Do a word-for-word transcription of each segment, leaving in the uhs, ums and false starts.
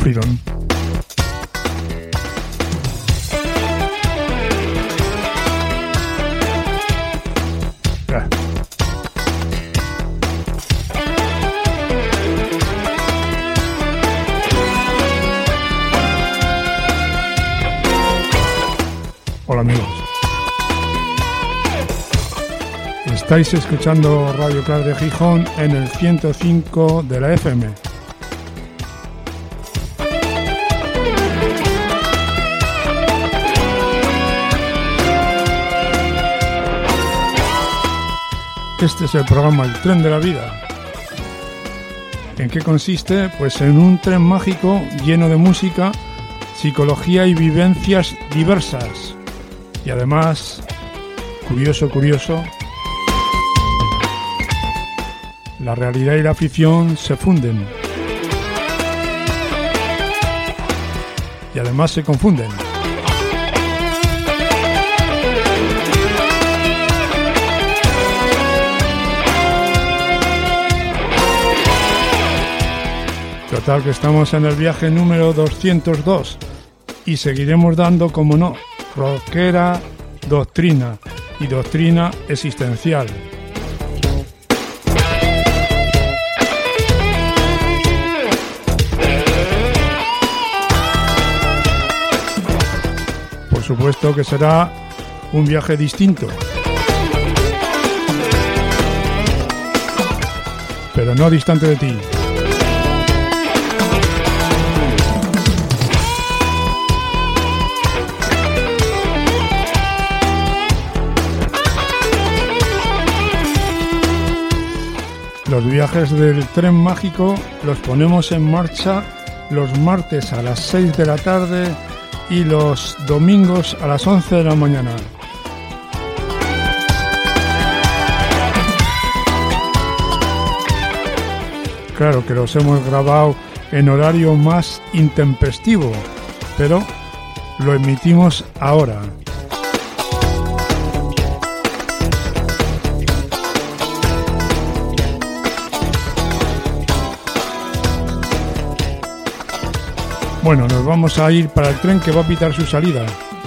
Freedom. Yeah. Hola amigos. Estáis escuchando Radio Clark de Gijón en el ciento cinco de la F M. Este es el programa El Tren de la Vida. ¿En qué consiste? Pues en un tren mágico lleno de música, psicología y vivencias diversas. Y además, curioso, curioso, la realidad y la ficción se funden. Y además se confunden. Total que estamos en el viaje número doscientos dos y seguiremos dando, como no, rockera, doctrina y doctrina existencial. Por supuesto que será un viaje distinto, pero no distante de ti. Los viajes del tren mágico los ponemos en marcha los martes a las seis de la tarde y los domingos a las once de la mañana. Claro que los hemos grabado en horario más intempestivo, pero lo emitimos ahora. Bueno, nos vamos a ir para el tren que va a pitar su salida.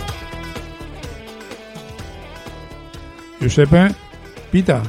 Giuseppe, pita.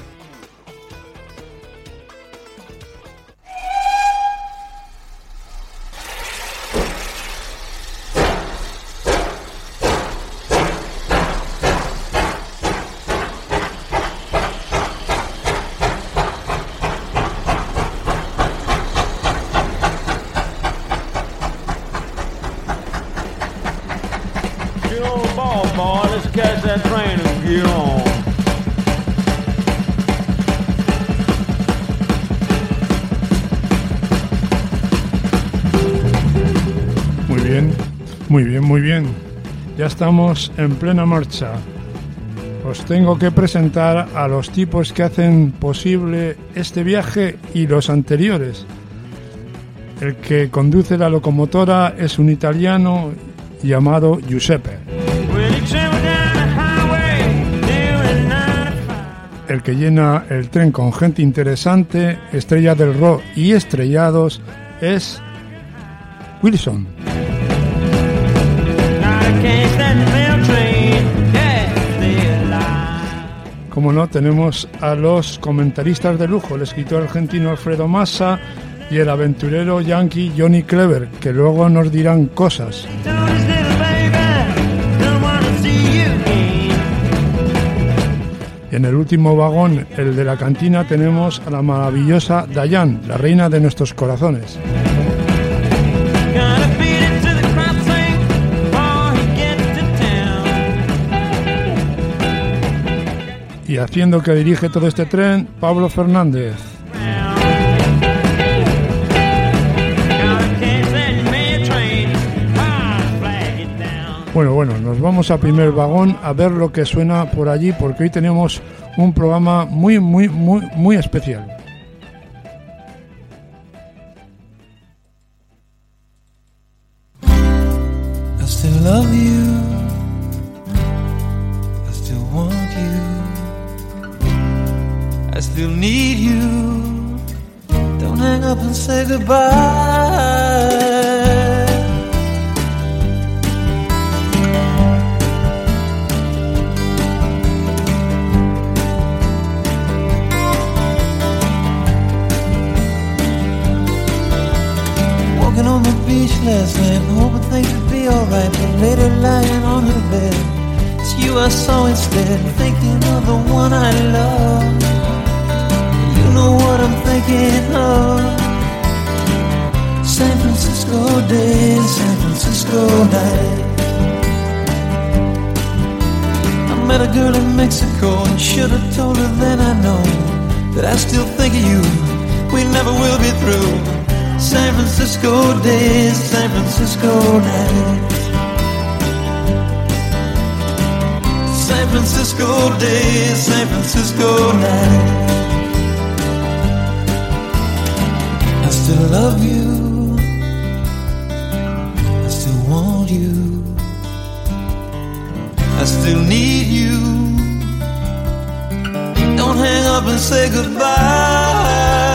Muy bien, muy bien. Ya estamos en plena marcha. Os tengo que presentar a los tipos que hacen posible este viaje y los anteriores. El que conduce la locomotora es un italiano llamado Giuseppe. El que llena el tren con gente interesante, estrella del rock y estrellados, es Wilson. Como no, tenemos a los comentaristas de lujo, el escritor argentino Alfredo Massa y el aventurero yankee Johnny Clever, que luego nos dirán cosas. Y en el último vagón, el de la cantina, tenemos a la maravillosa Diane, la reina de nuestros corazones. Y haciendo que dirige todo este tren, Pablo Fernández. Bueno, bueno, nos vamos a primer vagón a ver lo que suena por allí, porque hoy tenemos un programa muy, muy, muy, muy especial. I still love you. I still want you. I still need you. Don't hang up and say goodbye. Walking on the beach last night, hoping things would be alright, but later lying on her bed, it's you I saw instead, thinking of the one I love. You know what I'm thinking of. San Francisco day, San Francisco night. I met a girl in Mexico and should have told her then I know that I still think of you. We never will be through. San Francisco days, San Francisco nights. San Francisco days, San Francisco nights. I still love you. I still want you. I still need you. Don't hang up and say goodbye.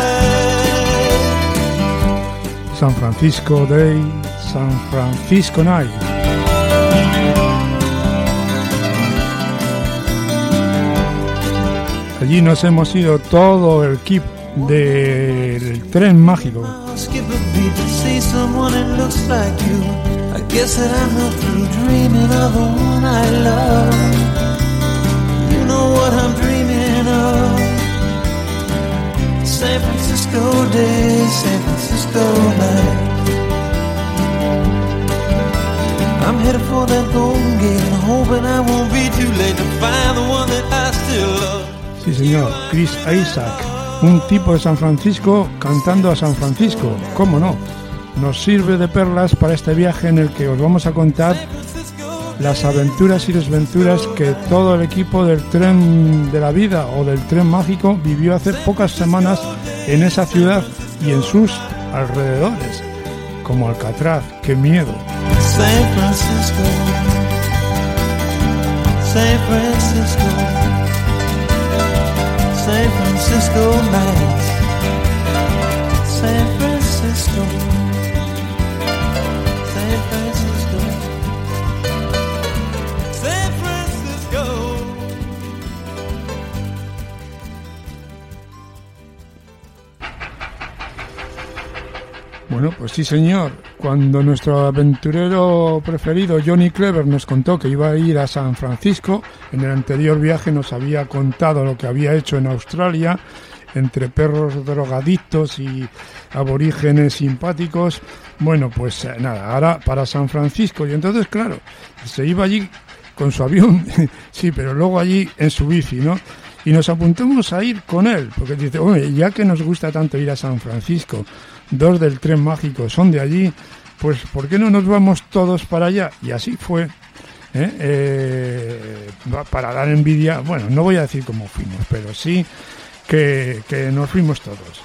San Francisco Day, San Francisco Night. Allí nos hemos ido todo el equipo del tren mágico. San Francisco day, San Francisco night. I'm headed for that golden gate and hoping I won't be too late to find the one that I still love. Sí, señor, Chris Isaak, un tipo de San Francisco cantando a San Francisco, ¿cómo no? Nos sirve de perlas para este viaje en el que os vamos a contar las aventuras y desventuras que todo el equipo del tren de la vida o del tren mágico vivió hace pocas semanas en esa ciudad y en sus alrededores, como Alcatraz. ¡Qué miedo! San Francisco, San Francisco, San Francisco nights, San Francisco, San Francisco. Bueno, pues sí, señor. Cuando nuestro aventurero preferido, Johnny Clever, nos contó que iba a ir a San Francisco, en el anterior viaje nos había contado lo que había hecho en Australia, entre perros drogadictos y aborígenes simpáticos. Bueno, pues eh, nada, ahora para San Francisco. Y entonces, claro, se iba allí con su avión, sí, pero luego allí en su bici, ¿no? Y nos apuntamos a ir con él, porque dice, oye, ya que nos gusta tanto ir a San Francisco, dos del tren mágico son de allí, pues ¿por qué no nos vamos todos para allá? Y así fue, ¿eh? Eh, para dar envidia, bueno, no voy a decir cómo fuimos, pero sí que, que nos fuimos todos.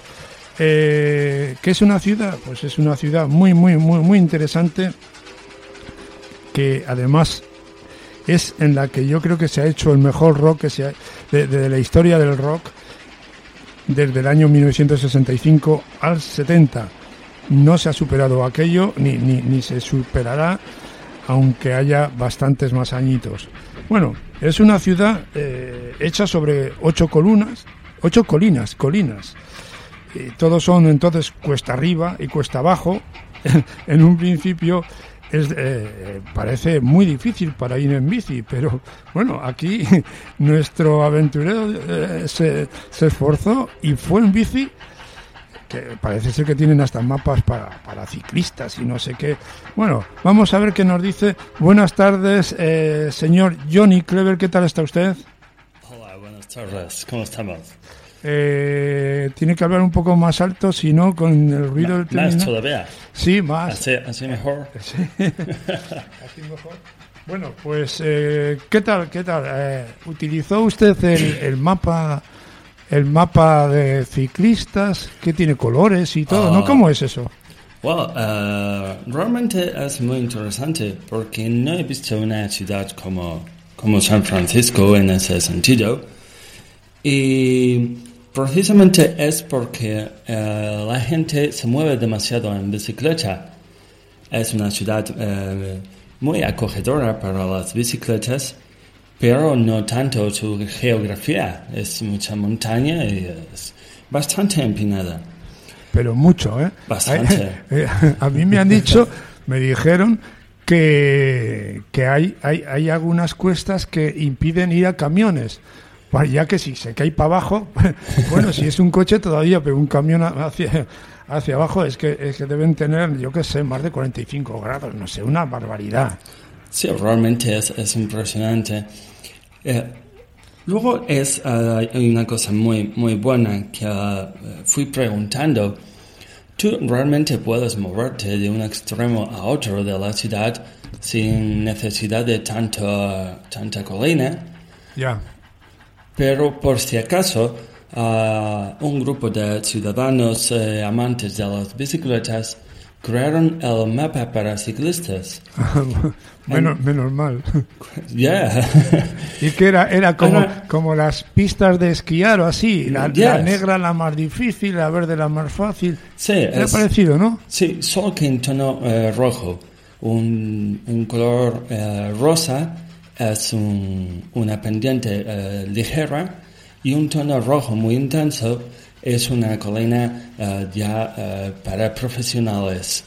Eh, ¿Qué es una ciudad? Pues es una ciudad muy, muy, muy, muy interesante, que además es en la que yo creo que se ha hecho el mejor rock que se ha, de, de la historia del rock desde el año mil novecientos sesenta y cinco al setenta. No se ha superado aquello ni, ni, ni se superará, aunque haya bastantes más añitos. Bueno, es una ciudad eh, hecha sobre ocho columnas, ocho colinas, colinas. Y todos son entonces cuesta arriba y cuesta abajo. En un principio es eh, parece muy difícil para ir en bici, pero bueno, aquí nuestro aventurero eh, se, se esforzó y fue en bici, que parece ser que tienen hasta mapas para, para ciclistas y no sé qué. Bueno, vamos a ver qué nos dice. Buenas tardes, eh, señor Johnny Clever, ¿qué tal está usted? Hola, buenas tardes, ¿cómo estamos? Eh, tiene que hablar un poco más alto, si no, con el ruido del terminal. ¿Más todavía? Sí, más. ¿Así, así mejor? Sí. Así mejor. Bueno, pues, eh, ¿qué tal? ¿Qué tal? Eh, ¿Utilizó usted el, el mapa el mapa de ciclistas que tiene colores y todo? Uh, ¿no? ¿Cómo es eso? Well, uh, realmente es muy interesante porque no he visto una ciudad como, como San Francisco en ese sentido. Y precisamente es porque uh, la gente se mueve demasiado en bicicleta. Es una ciudad uh, muy acogedora para las bicicletas, pero no tanto su geografía. Es mucha montaña y es bastante empinada. pero mucho, ¿eh? Bastante. Eh, a mí me han dicho, me dijeron que, que hay, hay, hay algunas cuestas que impiden ir a camiones. Bueno, ya que si se cae para abajo, bueno, si es un coche todavía, pero un camión hacia, hacia abajo es que, es que deben tener, yo qué sé, más de cuarenta y cinco grados, no sé, una barbaridad. Sí, realmente es, es impresionante. Eh, luego es uh, hay una cosa muy, muy buena que uh, fui preguntando. Tú realmente puedes moverte de un extremo a otro de la ciudad sin necesidad de tanto, tanta colina. Ya. Yeah. Pero por si acaso, uh, un grupo de ciudadanos eh, amantes de las bicicletas crearon el mapa para ciclistas. menos, And, menos mal. Yeah. Y que era, era como, como las pistas de esquiar o así, la, yes. la negra la más difícil, la verde la más fácil. Sí, era es parecido, ¿no? Sí, solo que en tono eh, rojo. Un, un color eh, rosa es un, una pendiente eh, ligera y un tono rojo muy intenso es una colina uh, ya uh, para profesionales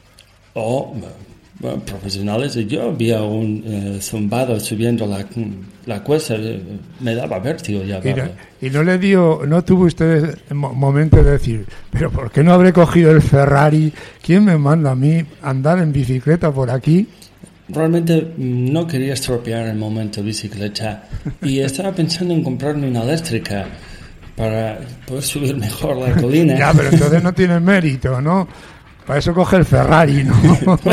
o bueno, profesionales. Yo había un uh, zumbado subiendo la, la cuesta, me daba vértigo ya. Y no, y no le dio, no tuvo usted momento de decir, pero ¿por qué no habré cogido el Ferrari? ¿Quién me manda a mí andar en bicicleta por aquí? Realmente no quería estropear el momento bicicleta y estaba pensando en comprarme una eléctrica para poder subir mejor la colina. Ya, pero entonces no tiene mérito, ¿no? Para eso coge el Ferrari, ¿no?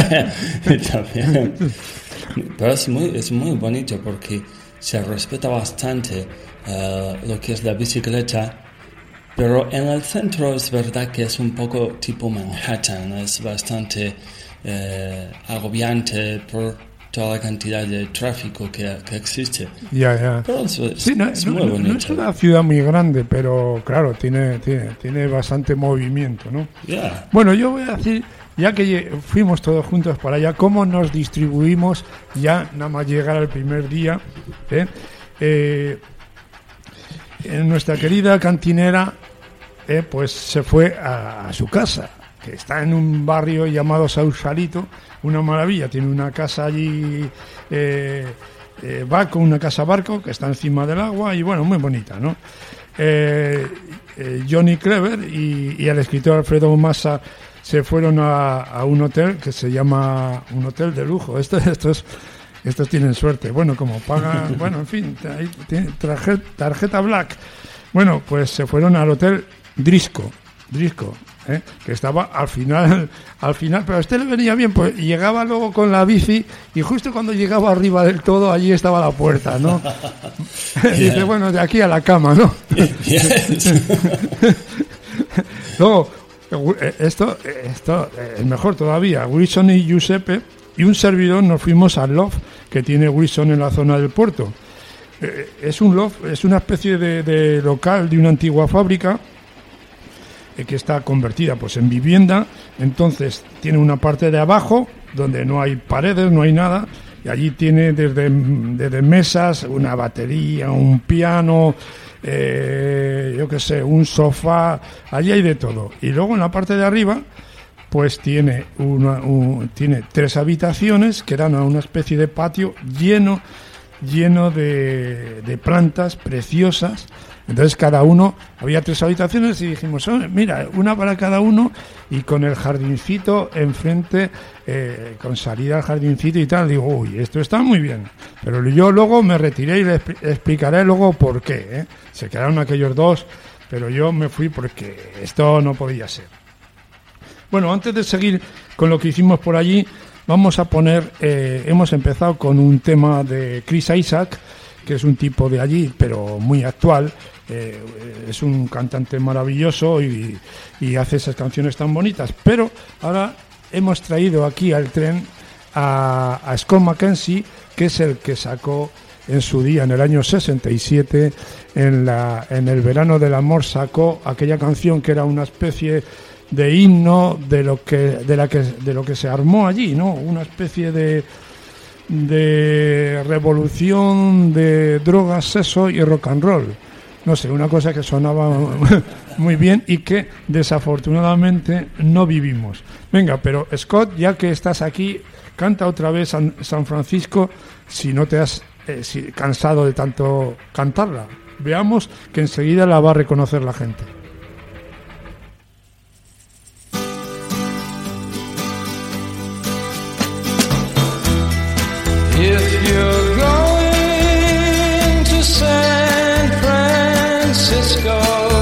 También. Pero es muy, es muy bonito porque se respeta bastante uh, lo que es la bicicleta, pero en el centro es verdad que es un poco tipo Manhattan, es bastante eh, agobiante por toda la cantidad de tráfico que, que existe. Ya, ya. Pero es, sí, no, es no, muy bonito. No es una ciudad muy grande, pero claro, tiene, tiene, tiene bastante movimiento, ¿no? Yeah. Bueno, yo voy a decir, ya que fuimos todos juntos para allá, cómo nos distribuimos ya nada más llegar al primer día. ¿eh? Eh, en nuestra querida cantinera, eh, pues se fue a, a su casa, que está en un barrio llamado Sausalito, una maravilla, tiene una casa allí, eh, eh, barco, una casa barco que está encima del agua y bueno, muy bonita, ¿no? Eh, eh, Johnny Clever y, y el escritor Alfredo Massa se fueron a, a un hotel que se llama un hotel de lujo. Estos, estos, estos tienen suerte, bueno, como pagan, bueno, en fin, ahí tiene tarjeta, tarjeta Black. Bueno, pues se fueron al hotel Drisco, Drisco. ¿Eh? Que estaba al final, al final, pero a usted le venía bien, pues llegaba luego con la bici y justo cuando llegaba arriba del todo, allí estaba la puerta, ¿no? Yeah. Dice, bueno, de aquí a la cama, ¿no? Luego, esto, esto es mejor todavía, Wilson y Giuseppe y un servidor nos fuimos al loft que tiene Wilson en la zona del puerto. Es un loft, es una especie de, de local de una antigua fábrica que está convertida pues en vivienda. Entonces tiene una parte de abajo donde no hay paredes, no hay nada, y allí tiene desde, desde mesas, una batería, un piano, eh, yo qué sé, un sofá, allí hay de todo. Y luego en la parte de arriba pues tiene una, un, tiene tres habitaciones que dan a una especie de patio lleno lleno de, de plantas preciosas. Entonces cada uno, había tres habitaciones y dijimos, oh, mira, una para cada uno y con el jardincito enfrente, eh, con salida al jardincito y tal. Digo, uy, esto está muy bien. Pero yo luego me retiré y les explicaré luego por qué. ¿eh? Se quedaron aquellos dos, pero yo me fui porque esto no podía ser. Bueno, antes de seguir con lo que hicimos por allí, vamos a poner, eh, hemos empezado con un tema de Chris Isaak, que es un tipo de allí, pero muy actual. Eh, es un cantante maravilloso y, y hace esas canciones tan bonitas. Pero ahora hemos traído aquí al tren a, a Scott McKenzie, que es el que sacó en su día, en el año sesenta y siete, en, la, en el verano del amor, sacó aquella canción que era una especie de himno de lo que de la que de lo que se armó allí, ¿no? Una especie de de revolución de drogas, sexo y rock and roll. no sé, una cosa que sonaba muy bien y que desafortunadamente no vivimos. Venga, pero Scott, ya que estás aquí, canta otra vez San, San Francisco, si no te has eh, si, cansado de tanto cantarla. Veamos que enseguida la va a reconocer la gente. If you're going to San Francisco,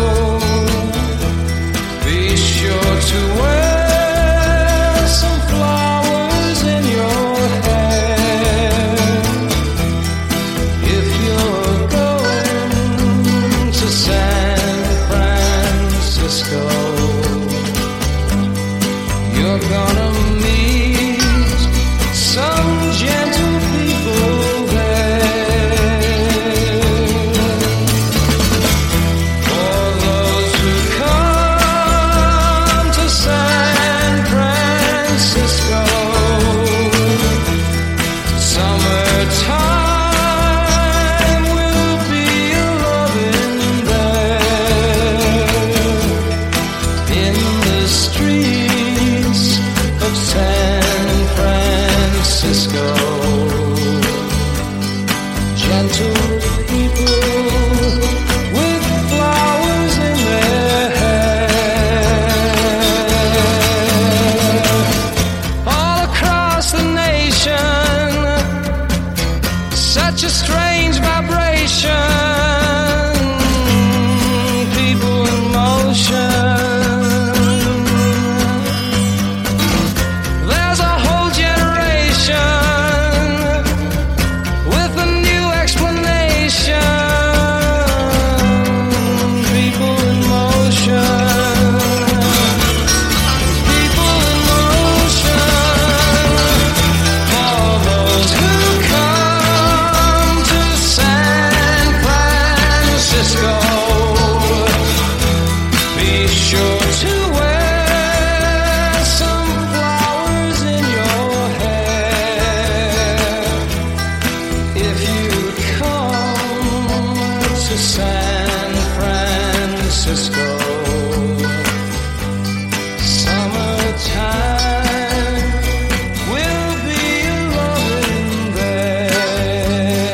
be sure to wear some flowers in your hair. If you're going to San Francisco, you're gonna meet some gentle people there. For those who come to San Francisco, summertime will be a-loving there. In the streets of San Francisco, gentle people with flowers in their hair. All across the nation, such a strange vibration, people in motion. There's a whole generation with a new explanation. People in motion. People in motion. For those who come to San Francisco, be sure to wear some flowers in your hair. If you come to San Francisco, summertime will be a-loving there.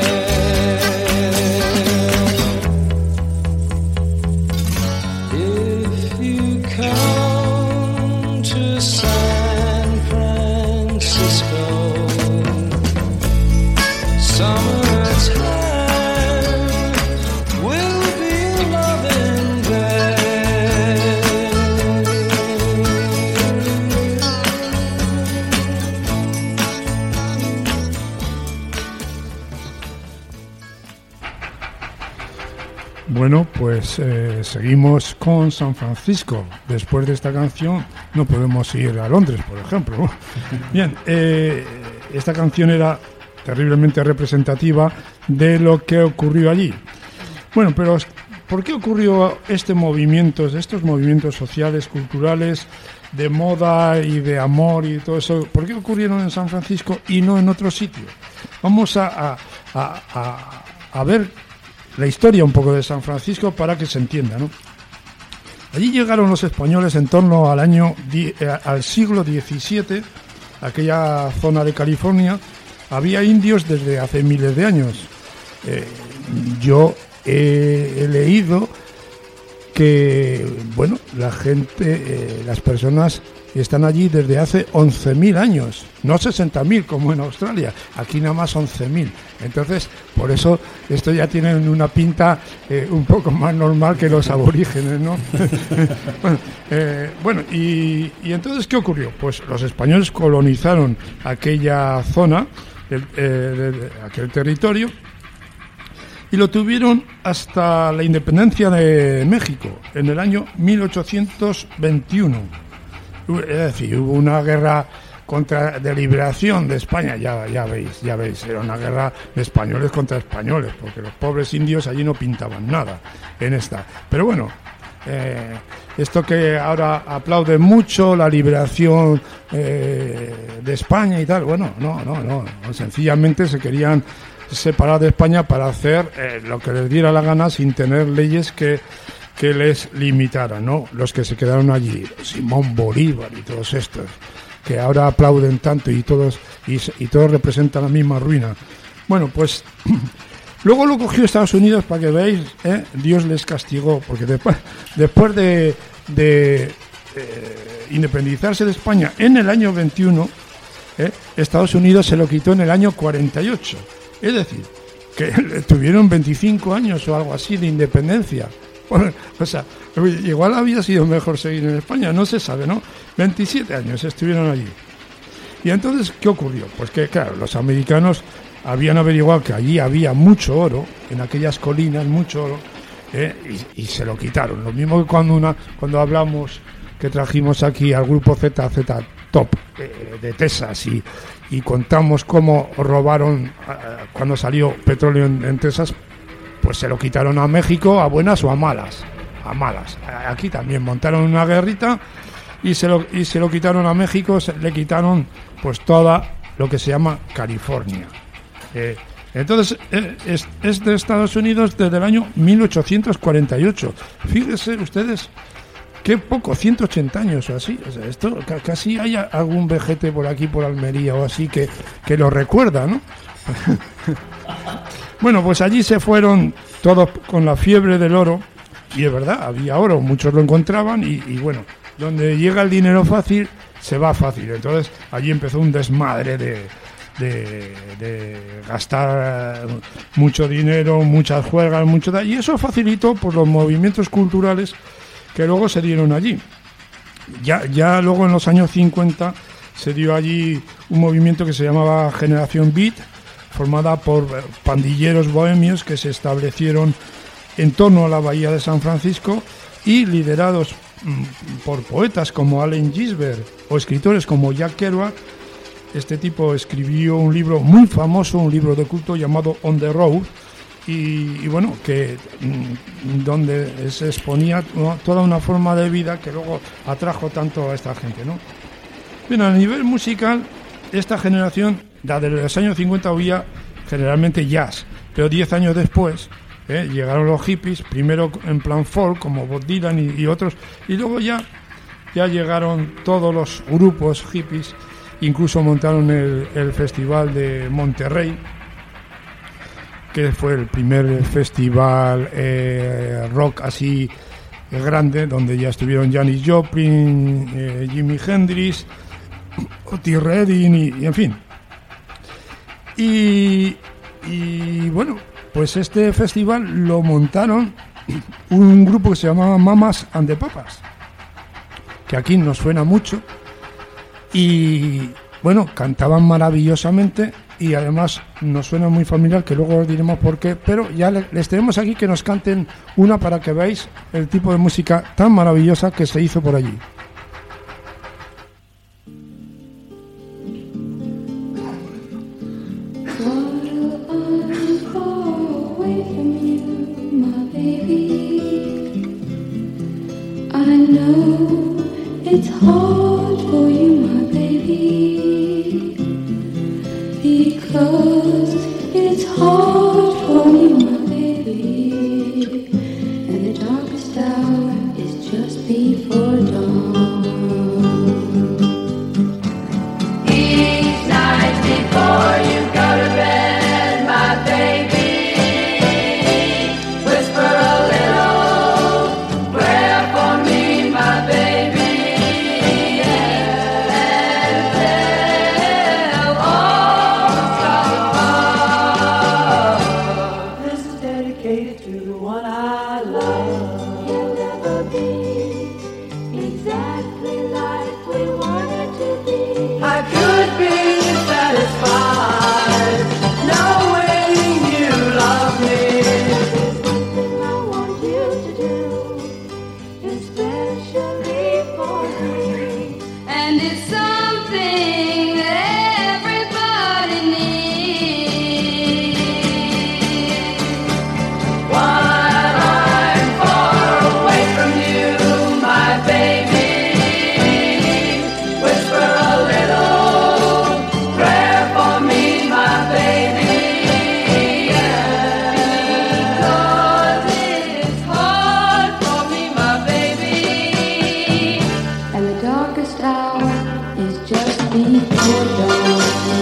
If you come to San Francisco, summertime will be a-loving there. Bueno, pues eh, seguimos con San Francisco. Después de esta canción no podemos ir a Londres, por ejemplo. Bien, eh, esta canción era terriblemente representativa de lo que ocurrió allí. Bueno, pero ¿por qué ocurrió este movimiento, estos movimientos sociales, culturales, de moda y de amor y todo eso? ¿Por qué ocurrieron en San Francisco y no en otro sitio? Vamos a, a, a, a, a ver la historia un poco de San Francisco para que se entienda, ¿no? Allí llegaron los españoles en torno al año eh, al siglo diecisiete, aquella zona de California. Había indios desde hace miles de años. Eh, yo he, he leído que, bueno, la gente, eh, las personas están allí desde hace once mil años, no sesenta mil como en Australia, aquí nada más once mil. Entonces, por eso esto ya tiene una pinta eh, un poco más normal que los aborígenes, ¿no? bueno, eh, bueno y, y entonces, ¿qué ocurrió? Pues los españoles colonizaron aquella zona, el, eh, de, de aquel territorio, y lo tuvieron hasta la independencia de México, en el año mil ochocientos veintiuno. Es decir, hubo una guerra contra de liberación de España, ya, ya veis, ya veis, era una guerra de españoles contra españoles, porque los pobres indios allí no pintaban nada en esta. Pero bueno, eh, esto que ahora aplaude mucho, la liberación eh, de España y tal, bueno, no, no, no, no, sencillamente se querían separar de España para hacer eh, lo que les diera la gana sin tener leyes que, que les limitaran, ¿no? Los que se quedaron allí, Simón Bolívar y todos estos, que ahora aplauden tanto y todos, y, y todos representan la misma ruina. Bueno, pues luego lo cogió Estados Unidos para que veáis, ¿eh? Dios les castigó, porque después, después de, de eh, independizarse de España en el año veintiuno, ¿eh? Estados Unidos se lo quitó en el año cuarenta y ocho. Es decir, que tuvieron veinticinco años o algo así de independencia. O sea, igual había sido mejor seguir en España, no se sabe, ¿no? veintisiete años estuvieron allí. Y entonces, ¿qué ocurrió? Pues que, claro, los americanos habían averiguado que allí había mucho oro, en aquellas colinas, mucho oro, ¿eh? y, y se lo quitaron. Lo mismo que cuando, una, cuando hablamos, que trajimos aquí al grupo Z Z Top eh, de Texas y, y contamos cómo robaron eh, cuando salió petróleo en, en Texas, pues se lo quitaron a México, a buenas o a malas. A malas. Aquí también montaron una guerrita y se lo, y se lo quitaron a México, se, le quitaron pues toda lo que se llama California. Eh, entonces eh, es, es de Estados Unidos desde el año mil ochocientos cuarenta y ocho. Fíjense ustedes qué poco, ciento ochenta años o así. O sea, esto casi hay algún vejete por aquí, por Almería o así, que, que lo recuerda, ¿no? Bueno, pues allí se fueron todos con la fiebre del oro, y es verdad, había oro, muchos lo encontraban, y, y bueno, donde llega el dinero fácil, se va fácil. Entonces allí empezó un desmadre de, de, de gastar mucho dinero, muchas juergas, mucho tal, y eso facilitó pues, los movimientos culturales que luego se dieron allí. Ya, ya luego en los años cincuenta se dio allí un movimiento que se llamaba Generación Beat, formada por pandilleros bohemios que se establecieron en torno a la bahía de San Francisco y liderados mmm, por poetas como Allen Ginsberg o escritores como Jack Kerouac. Este tipo escribió un libro muy famoso, un libro de culto llamado On the Road, y, y bueno, que mmm, donde se exponía, ¿no?, toda una forma de vida que luego atrajo tanto a esta gente, ¿no? Bien, a nivel musical, esta generación, desde los años cincuenta había generalmente jazz, pero diez años después eh, llegaron los hippies, primero en plan folk como Bob Dylan y, y otros, y luego ya, ya llegaron todos los grupos hippies, incluso montaron el, el festival de Monterrey, que fue el primer festival eh, rock así eh, grande, donde ya estuvieron Janis Joplin, eh, Jimi Hendrix, Otis Redding y, y en fin. Y, y bueno, pues este festival lo montaron un grupo que se llamaba Mamas and the Papas, que aquí nos suena mucho, y bueno, cantaban maravillosamente y además nos suena muy familiar, que luego os diremos por qué, pero ya les tenemos aquí que nos canten una para que veáis el tipo de música tan maravillosa que se hizo por allí. It's hard for you, my baby, because it's hard for you, my baby, and the darkest hour is just before dawn. Each night before you go to bed, my baby, whisper a little prayer for me, my baby. Oh before dawn.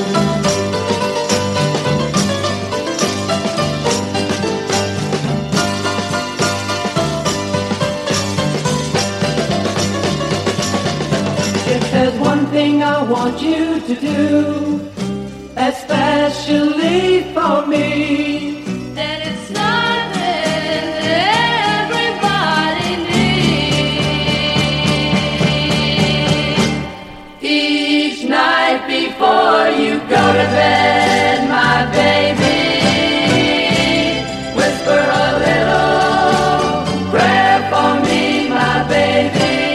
If there's one thing I want you to do, especially for me, then it's something everybody needs. Each night before you go to bed, my baby, whisper a little prayer for me, my baby.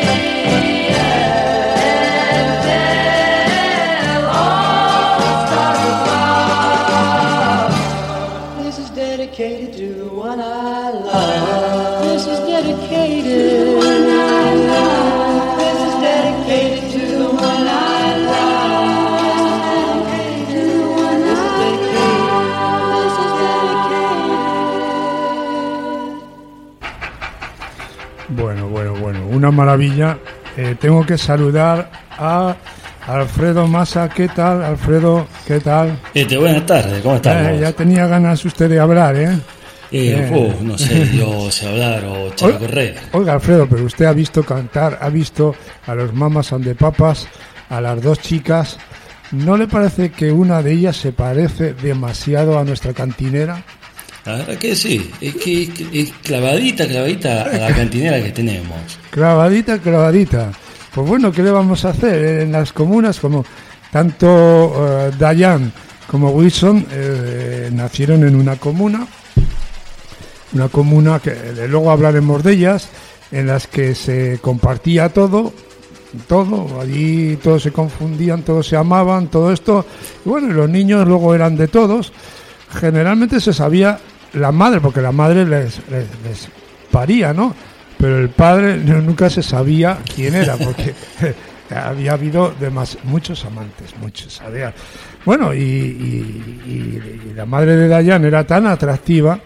Dedicated to the one I love. This is dedicated to the one I love. This is dedicated to the one I love. This is dedicated to the one I love. This is dedicated. Bueno, bueno, bueno, una maravilla. Eh, tengo que saludar a Alfredo Massa. ¿Qué tal, Alfredo? ¿Qué tal? Este, buenas tardes, ¿cómo estás? Eh, ya tenía ganas usted de hablar, ¿eh? Eh, eh. Uh, no sé, yo sé hablar o echar a correr. Oiga, Alfredo, pero usted ha visto cantar, ha visto a los Mamas and the Papas, a las dos chicas. ¿No le parece que una de ellas se parece demasiado a nuestra cantinera? La verdad que sí, es que es, es clavadita, clavadita a la cantinera que tenemos. Clavadita, clavadita. Pues bueno, ¿qué le vamos a hacer? En las comunas, como tanto uh, Diane como Wilson eh, nacieron en una comuna, una comuna que eh, luego hablaremos de ellas, en las que se compartía todo, todo, allí todos se confundían, todos se amaban, todo esto, y bueno, y los niños luego eran de todos. Generalmente se sabía la madre, porque la madre les, les, les paría, ¿no? Pero el padre no, nunca se sabía quién era, porque había habido demas, muchos amantes, muchos, sabía. Bueno, y, y, y, y la madre de Diane era tan atractiva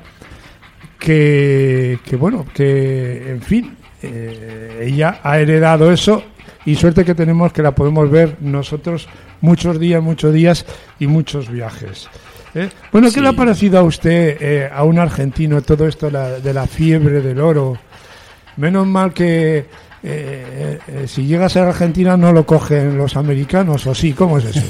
que, que bueno, que en fin, eh, ella ha heredado eso, y suerte que tenemos que la podemos ver nosotros muchos días, muchos días y muchos viajes. ¿Eh? Bueno, ¿qué sí. le ha parecido a usted, eh, a un argentino, todo esto la, de la fiebre del oro? Menos mal que eh, eh, si llegas a Argentina no lo cogen los americanos, ¿o sí? ¿Cómo es eso?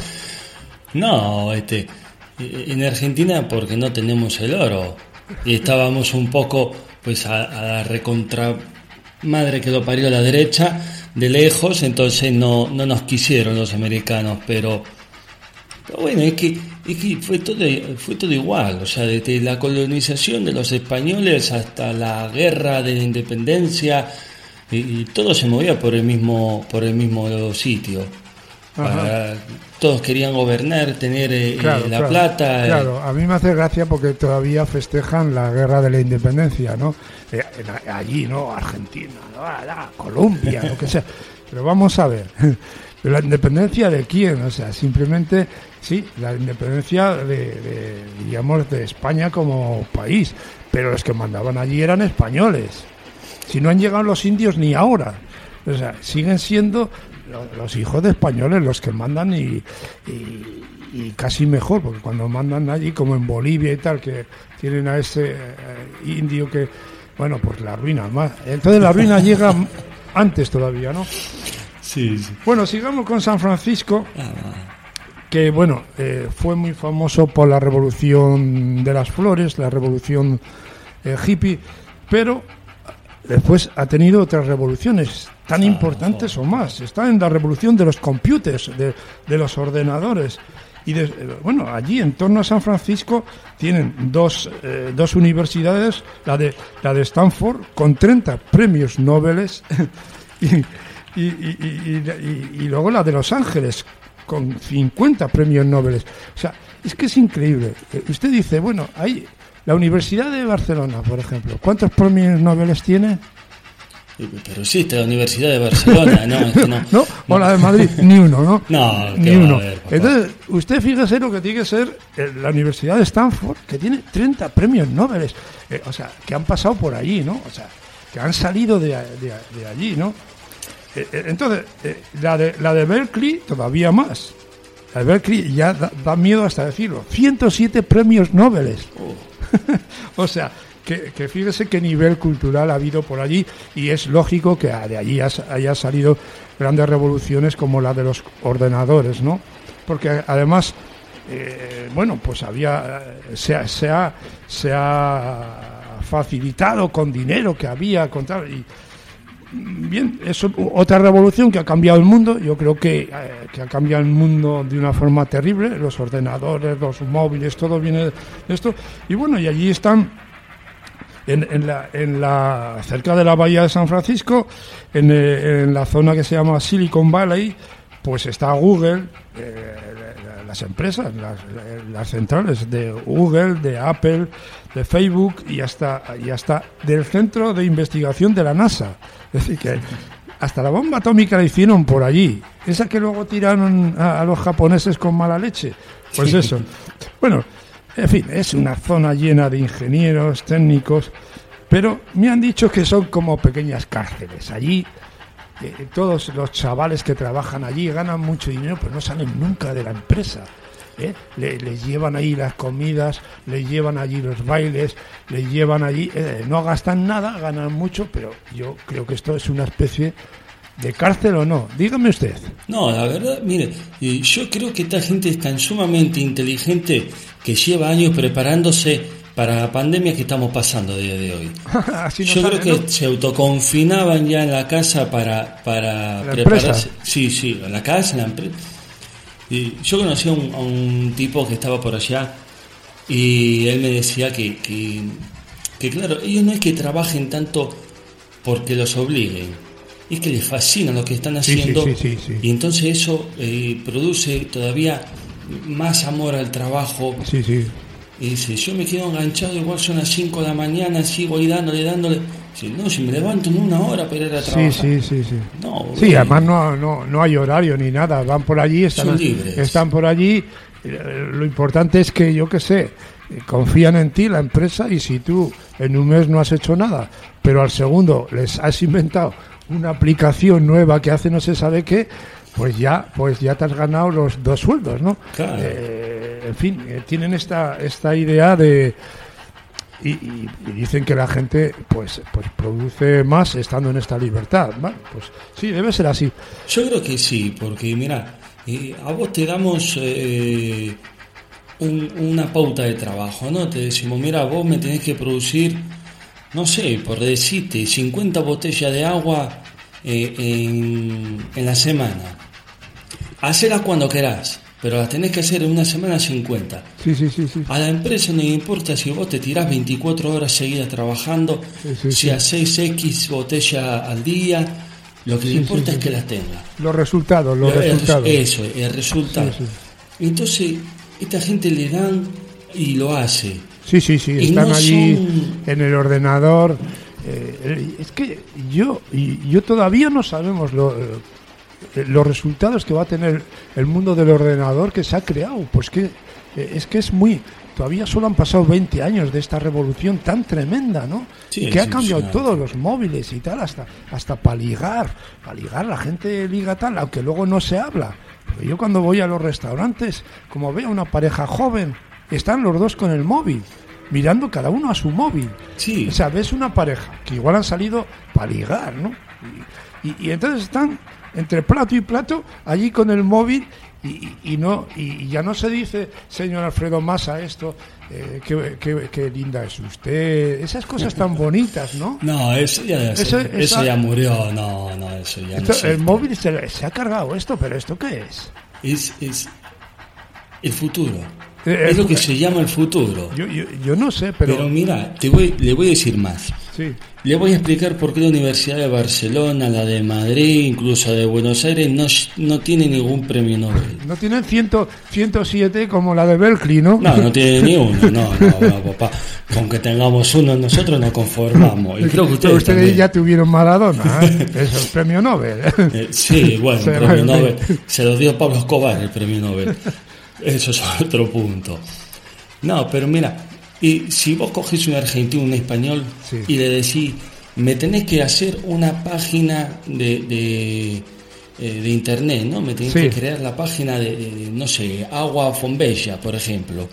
No, este, en Argentina porque no tenemos el oro. Y estábamos un poco pues a, a la recontra madre que lo parió a la derecha, de lejos, entonces no, no nos quisieron los americanos, pero... Pero bueno, es que, es que fue todo fue todo igual, o sea, desde la colonización de los españoles hasta la guerra de la independencia, y, y todo se movía por el mismo por el mismo sitio. Para, todos querían gobernar, tener eh, claro, la claro, plata. Claro, eh. A mí me hace gracia porque todavía festejan la guerra de la independencia, ¿no? Eh, allí, ¿no? Argentina, ¿no? Ah, Colombia, lo que sea. Pero vamos a ver. ¿La independencia de quién? O sea, simplemente, sí, la independencia de, de, digamos, de España como país, pero los que mandaban allí eran españoles. Si no han llegado los indios ni ahora. O sea, siguen siendo los hijos de españoles los que mandan y, y, y casi mejor, porque cuando mandan allí, como en Bolivia y tal, que tienen a ese eh, indio que, bueno, pues la ruina más. Entonces la ruina llega antes todavía, ¿no? Sí, sí. Bueno, sigamos con San Francisco, que bueno, eh, fue muy famoso por la revolución de las flores, la revolución eh, hippie, pero después ha tenido otras revoluciones tan importantes o más. Está en la revolución de los computers, de, de los ordenadores. Y de, bueno, allí en torno a San Francisco tienen dos, eh, dos universidades, la de, la de Stanford con treinta premios Nobel y Y, y, y, y, y luego la de Los Ángeles con cincuenta premios Nobel. O sea, es que es increíble. Usted dice, bueno, hay la Universidad de Barcelona, por ejemplo, ¿cuántos premios Nobel tiene? Pero existe la Universidad de Barcelona, ¿no? Es que no, ¿No? O la de Madrid, ni uno, ¿no? No, ni uno. Ver, entonces, usted fíjese lo que tiene que ser la Universidad de Stanford, que tiene treinta premios Nobel. Eh, o sea, que han pasado por allí, ¿no? O sea, que han salido de, de, de allí, ¿no? eh, entonces, eh, la, de, la de Berkeley todavía más. La de Berkeley ya da, da miedo hasta decirlo. ciento siete premios Nobel. Oh. O sea, que, que fíjese qué nivel cultural ha habido por allí, y es lógico que de allí haya salido grandes revoluciones como la de los ordenadores, ¿no? Porque además, eh, bueno, pues había, se ha, se ha, se ha facilitado con dinero que había, con tal, y bien, es otra revolución que ha cambiado el mundo. Yo creo que, eh, que ha cambiado el mundo de una forma terrible. Los ordenadores, los móviles, todo viene de esto. Y bueno, y allí están en, en, la, en la cerca de la bahía de San Francisco, en, eh, en la zona que se llama Silicon Valley, pues está Google, eh, las empresas, las, las centrales de Google, de Apple, de Facebook y hasta, y hasta del centro de investigación de la NASA. Es decir, que hasta la bomba atómica la hicieron por allí. Esa que luego tiraron a, a los japoneses con mala leche. Pues eso. Bueno, en fin, es una zona llena de ingenieros, técnicos, pero me han dicho que son como pequeñas cárceles. Allí, eh, todos los chavales que trabajan allí ganan mucho dinero, pero no salen nunca de la empresa. ¿Eh? Le, les llevan ahí las comidas, les llevan allí los bailes, les llevan allí, eh, no gastan nada, ganan mucho, pero yo creo que esto es una especie de cárcel, ¿o no? Dígame usted. No, la verdad, mire, yo creo que esta gente es tan sumamente inteligente que lleva años preparándose para la pandemia que estamos pasando a día de hoy. Así no yo sale, creo que ¿no? se autoconfinaban ya en la casa para, para ¿La prepararse. empresa? Sí, sí, en la casa, en la empresa. Y yo conocí a un, a un tipo que estaba por allá y él me decía que, que, que, claro, ellos no es que trabajen tanto porque los obliguen, es que les fascina lo que están Sí, sí, haciendo, sí, sí, sí. y entonces eso eh, produce todavía más amor al trabajo. Sí, sí. Y dice, yo me quedo enganchado, igual son las cinco de la mañana, sigo ahí dándole, dándole. Dice, no, si me levanto en una hora para ir a trabajar. Sí, sí, sí, sí. No, Sí, güey. además no, no, no hay horario ni nada, van por allí, están, Son libres. están por allí. Eh, Lo importante es que, yo qué sé, eh, confían en ti, la empresa, y si tú en un mes no has hecho nada, pero al segundo les has inventado una aplicación nueva que hace no se sabe qué, pues ya, pues ya te has ganado los dos sueldos, ¿no? Claro. Eh, en fin, eh, tienen esta, esta idea de... Y, y, y dicen que la gente pues pues produce más estando en esta libertad. Bueno, pues sí, debe ser así. Yo creo que sí, porque mira, eh, a vos te damos eh, un- una pauta de trabajo, ¿no? Te decimos, mira, vos me tenés que producir, no sé, por decirte, cincuenta botellas de agua eh, en, en la semana. Hacelas cuando querás, pero las tenés que hacer en una semana cincuenta. Sí, sí, sí, sí. A la empresa no le importa si vos te tirás veinticuatro horas seguidas trabajando, Sí, sí, si sí. hacés X botellas al día, lo que Sí, le importa sí, sí, es que sí. las tenga. Los resultados, los El- resultados. Eso, el resultado. Sí, Entonces, esta gente le dan y lo hace. Sí, sí, sí, Y están no allí son- en el ordenador. Eh, es que yo y yo todavía no sabemos lo, eh, los resultados que va a tener el mundo del ordenador que se ha creado. Pues que eh, es que es muy... Todavía solo han pasado veinte años de esta revolución tan tremenda, ¿no? Sí, Y que ha es cambiado impresionante. todos los móviles y tal, hasta hasta para ligar. Para ligar, la gente liga tal, aunque luego no se habla. Porque yo cuando voy a los restaurantes, como veo a una pareja joven, están los dos con el móvil, mirando cada uno a su móvil. Sí. O sea, ves una pareja que igual han salido para ligar, ¿no? Y, y- y entonces están entre plato y plato allí con el móvil y, y- y no y ya no se dice, señor Alfredo Massa, esto, eh, qué, qué- qué linda es usted, esas cosas tan bonitas, ¿no? No, eso ya, Eso- eso, esa- ya murió. No, no, eso ya Esto- no existe. el móvil se, se ha cargado esto, pero ¿esto qué es? Es, es el futuro. Eh, es lo que eh, se llama el futuro. Yo, yo, yo no sé, pero... Pero mira, te voy, le voy a decir más. sí. Le voy a explicar por qué la Universidad de Barcelona, la de Madrid, incluso la de Buenos Aires, no, no tiene ningún premio Nobel. No tienen cien, ciento siete como la de Berkeley, ¿no? No, no tiene ni uno, no, no, no, papá. Con que tengamos uno nosotros nos conformamos. Y creo que Pero ustedes, ustedes también. ya tuvieron Maradona, ¿eh? Es el premio Nobel. Eh, sí, bueno, Se el premio va- Nobel se lo dio Pablo Escobar, el premio Nobel. Eso es otro punto. No, pero mira, y si vos cogés un argentino, un español, Sí. y le decís, me tenés que hacer una página de, de, eh, de internet, ¿no? Me tenés Sí. que crear la página de, de, no sé, Agua Fombella, por ejemplo.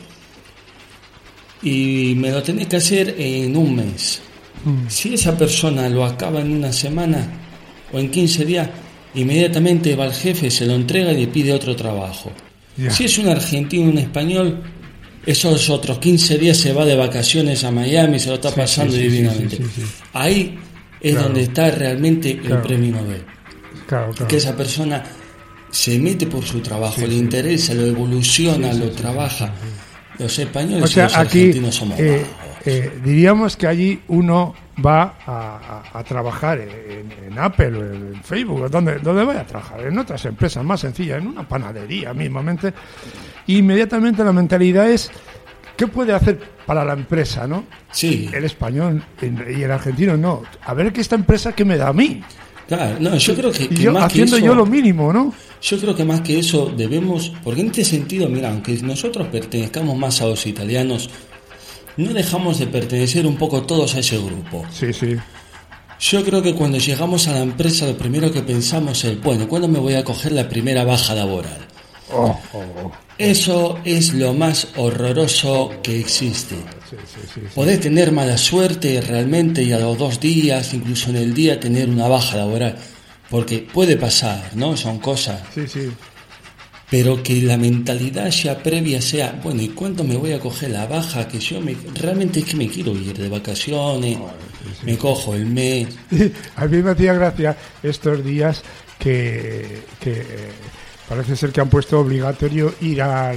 Y me lo tenés que hacer en un mes. Mm. Si esa persona lo acaba en una semana o en quince días, inmediatamente va al jefe, se lo entrega y le pide otro trabajo. Ya. Si es un argentino, un español, esos otros quince días se va de vacaciones a Miami, se lo está Sí, pasando sí, sí, divinamente. sí, sí, sí. Ahí es Claro. donde está realmente el Claro. premio Nobel. Claro, claro. Que esa persona se mete por su trabajo, Sí, le sí. interesa, lo evoluciona, Sí, sí, lo sí, trabaja. sí, sí. Los españoles O sea, y los aquí argentinos somos eh, vagos. eh, diríamos que allí uno va a, a- a trabajar en, en Apple o en Facebook, donde, donde vaya a trabajar, en otras empresas más sencillas, en una panadería mismamente. Inmediatamente la mentalidad es, ¿qué puede hacer para la empresa, no? Sí, El español y el argentino no. A ver qué esta empresa que me da a mí. claro, no, yo creo que, Y que yo más que haciendo eso, yo lo mínimo, ¿no? yo creo que más que eso debemos, porque en este sentido, mira, aunque nosotros pertenezcamos más a los italianos, no dejamos de pertenecer un poco todos a ese grupo. Sí, sí. Yo creo que cuando llegamos a la empresa lo primero que pensamos es, bueno, ¿cuándo me voy a coger la primera baja laboral? Oh, oh, oh. Eso es lo más horroroso que existe. Sí, sí, sí, sí. Podés tener mala suerte realmente y a los dos días, incluso en el día, tener una baja laboral. Porque puede pasar, ¿no? Son cosas. Sí, sí. Pero que la mentalidad ya previa sea, bueno, ¿y cuánto me voy a coger la baja? Que yo me, realmente es que me quiero ir de vacaciones, me cojo el mes. A mí me hacía gracia estos días que, que eh, parece ser que han puesto obligatorio ir al,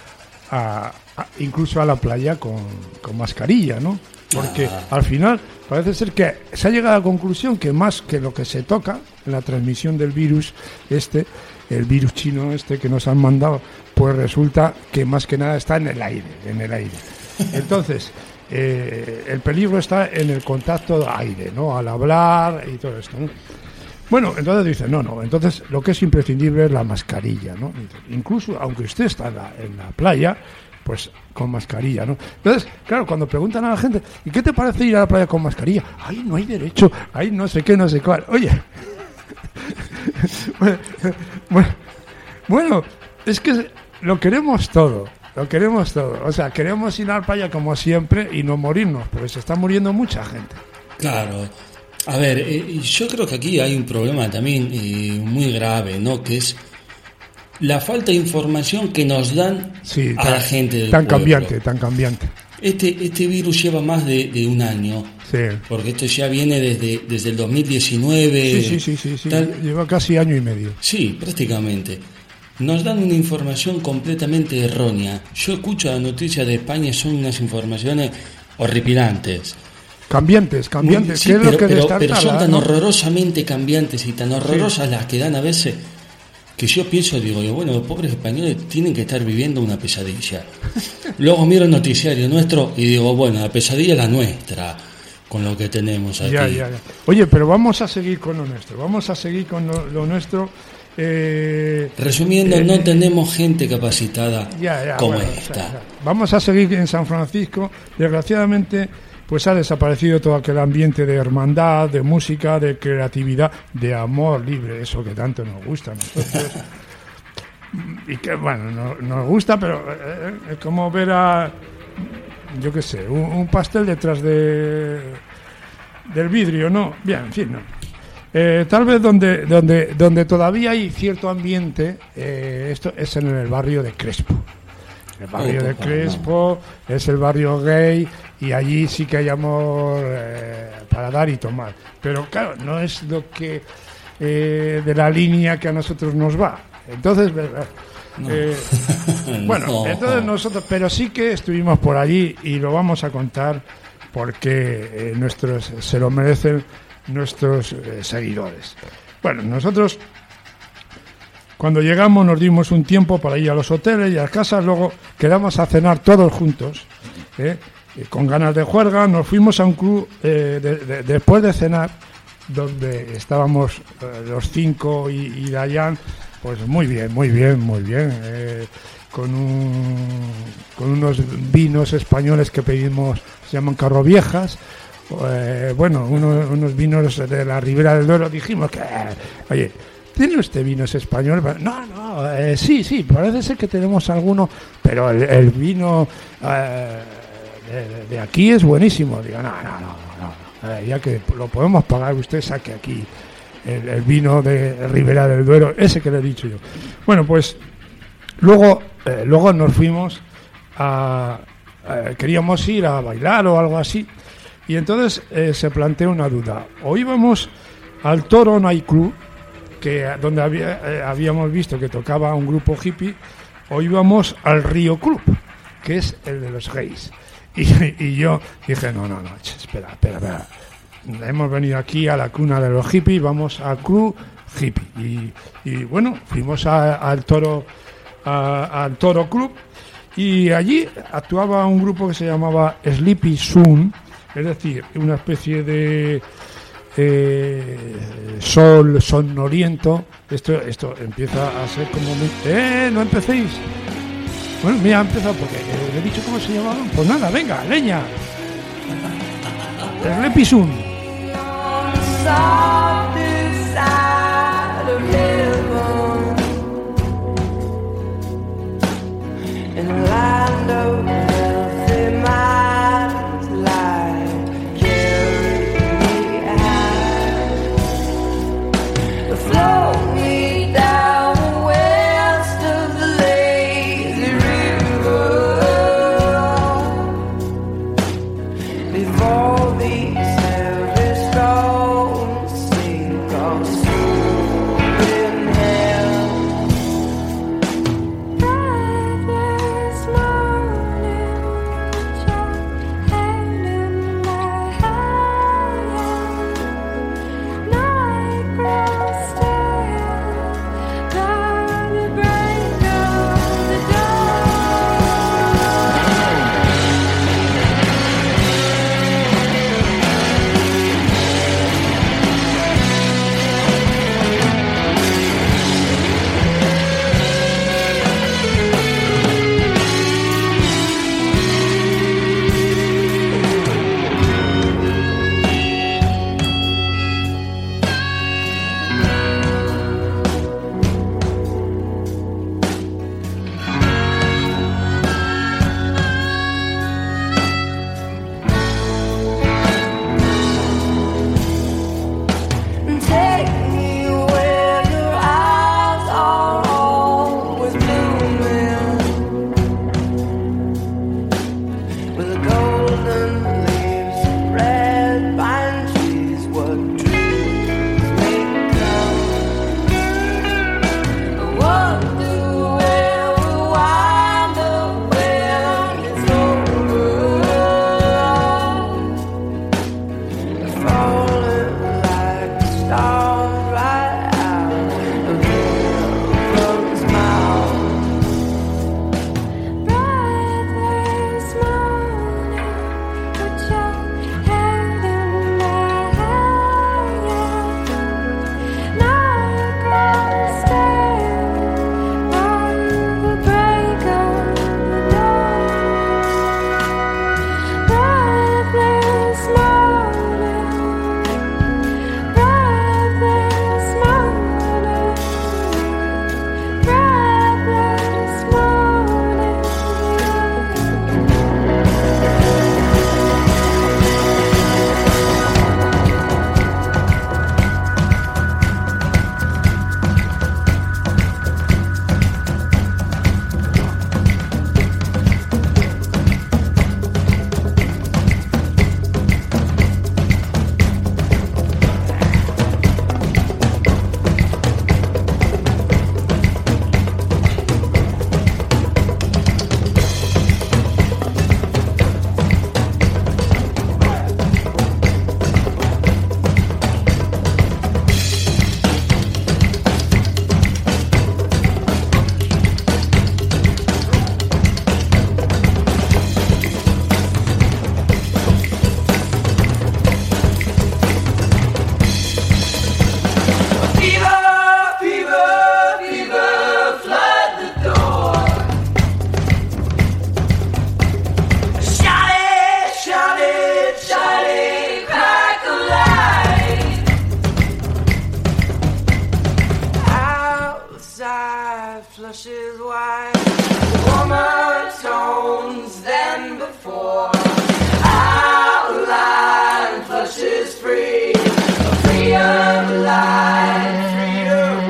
a, a- incluso a la playa con, con mascarilla, ¿no? Porque Ah. al final parece ser que se ha llegado a la conclusión que más que lo que se toca en la transmisión del virus este, el virus chino este que nos han mandado, pues resulta que más que nada está en el aire, en el aire. Entonces, eh, el peligro está en el contacto aire, ¿no? Al hablar y todo esto, ¿no? Bueno, entonces dice, no, no, entonces lo que es imprescindible es la mascarilla, ¿no? Incluso aunque usted está en la, en la playa, pues con mascarilla, ¿no? Entonces, claro, cuando preguntan a la gente, ¿y qué te parece ir a la playa con mascarilla? Ay, no hay derecho, ay, no sé qué, no sé cuál. Oye, bueno, bueno, bueno, es que lo queremos todo, lo queremos todo. O sea, queremos ir a la playa como siempre y no morirnos, porque se está muriendo mucha gente. Claro. A ver, eh, yo creo que aquí hay un problema también eh, muy grave, ¿no? Que es la falta de información que nos dan Sí, a la gente del tan pueblo. cambiante, tan cambiante. Este, este virus lleva más de, de un año, Sí. porque esto ya viene desde, desde el dos mil diecinueve. Sí, sí, sí, sí, sí. tal. Lleva casi año y medio. Sí, prácticamente. Nos dan una información completamente errónea. Yo escucho las noticias de España, son unas informaciones horripilantes. Cambiantes, cambiantes, Sí, ¿qué es pero, lo que pero- destartala, pero son tan ¿no? horrorosamente cambiantes y tan horrorosas las que dan a veces que yo pienso, digo, yo, bueno, los pobres españoles tienen que estar viviendo una pesadilla. Luego miro el noticiario nuestro y digo, bueno, la pesadilla es la nuestra con lo que tenemos aquí. Ya, ya, ya. Oye, pero vamos a seguir con lo nuestro, vamos a seguir con lo, lo nuestro. Eh, Resumiendo, eh, no eh, tenemos gente capacitada ya, ya, como bueno, o esta. sea, ya. Vamos a seguir en San Francisco. Desgraciadamente, pues ha desaparecido todo aquel ambiente de hermandad, de música, de creatividad, de amor libre, eso que tanto nos gusta a nosotros. Y que, bueno, no- nos gusta, pero eh, eh, es como ver a, yo qué sé, un, un pastel detrás de del vidrio, ¿no? Bien, en fin, no. Eh, tal vez donde, donde, donde todavía hay cierto ambiente, eh, esto es en el barrio de Crespo. El barrio Oh, de papá, Crespo es el barrio gay y allí sí que hay amor eh, para dar y tomar. Pero claro, no es lo que eh, de la línea que a nosotros nos va. Entonces, ¿verdad? Eh, bueno, No. entonces nosotros, pero sí que estuvimos por allí y lo vamos a contar porque eh, nuestros se lo merecen nuestros eh, seguidores. Bueno, nosotros cuando llegamos nos dimos un tiempo para ir a los hoteles y a las casas, luego quedamos a cenar todos juntos, ¿eh? Y con ganas de juerga, nos fuimos a un club eh, de- de- después de cenar, donde estábamos eh, los cinco y, y Dayan, pues muy bien, muy bien, muy bien, eh, con, un, con unos vinos españoles que pedimos, se llaman Carroviejas, eh, bueno, uno, unos vinos de la Ribera del Duero. Dijimos que, oye, ¿tiene usted vinos españoles? No, no, eh, sí, sí, parece ser que tenemos alguno, pero el, el vino eh, de, de aquí es buenísimo. Digo, no, no, no, no, no. Eh, ya que lo podemos pagar, usted saque aquí el, el vino de Ribera del Duero, ese que le he dicho yo. Bueno, pues luego, eh, luego nos fuimos a... Eh, queríamos ir a bailar o algo así, y entonces eh, se planteó una duda: o íbamos al Toro Night Club, que donde había, eh, habíamos visto que tocaba un grupo hippie, o íbamos al Río Club, que es el de los gays. Y, y yo dije, no, no, no, espera, espera, espera. Hemos venido aquí a la cuna de los hippies, vamos al club hippie. Y, y bueno, fuimos a, al Toro a, al Toro Club, y allí actuaba un grupo que se llamaba Sleepy Sun, es decir, una especie de eh, sol sonoliento. Esto esto empieza a ser como muy... ¡Eh, no empecéis! Bueno, mira, ha empezado porque eh, he dicho cómo se llamaban. Pues nada, venga, leña. Sleepy Sun. In a land of healthy minds, life carried me high. The flow me down the west of the lazy river. Before these heavy stones sink our soul in hell. There's no Warmer tones than before. Outline flushes free. Freedom, life, freedom.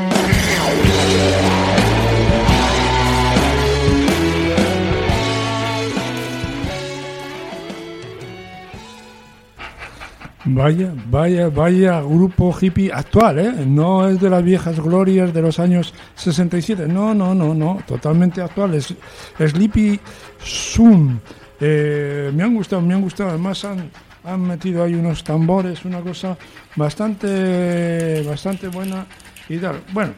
Vaya, vaya, vaya grupo hippie actual, ¿eh? No es de las viejas glorias de los años sesenta y siete. No, no, no, no. Totalmente actual. Es Sleepy Sun. Eh, me han gustado, me han gustado. Además han, han metido ahí unos tambores, una cosa bastante, bastante buena y tal. Bueno.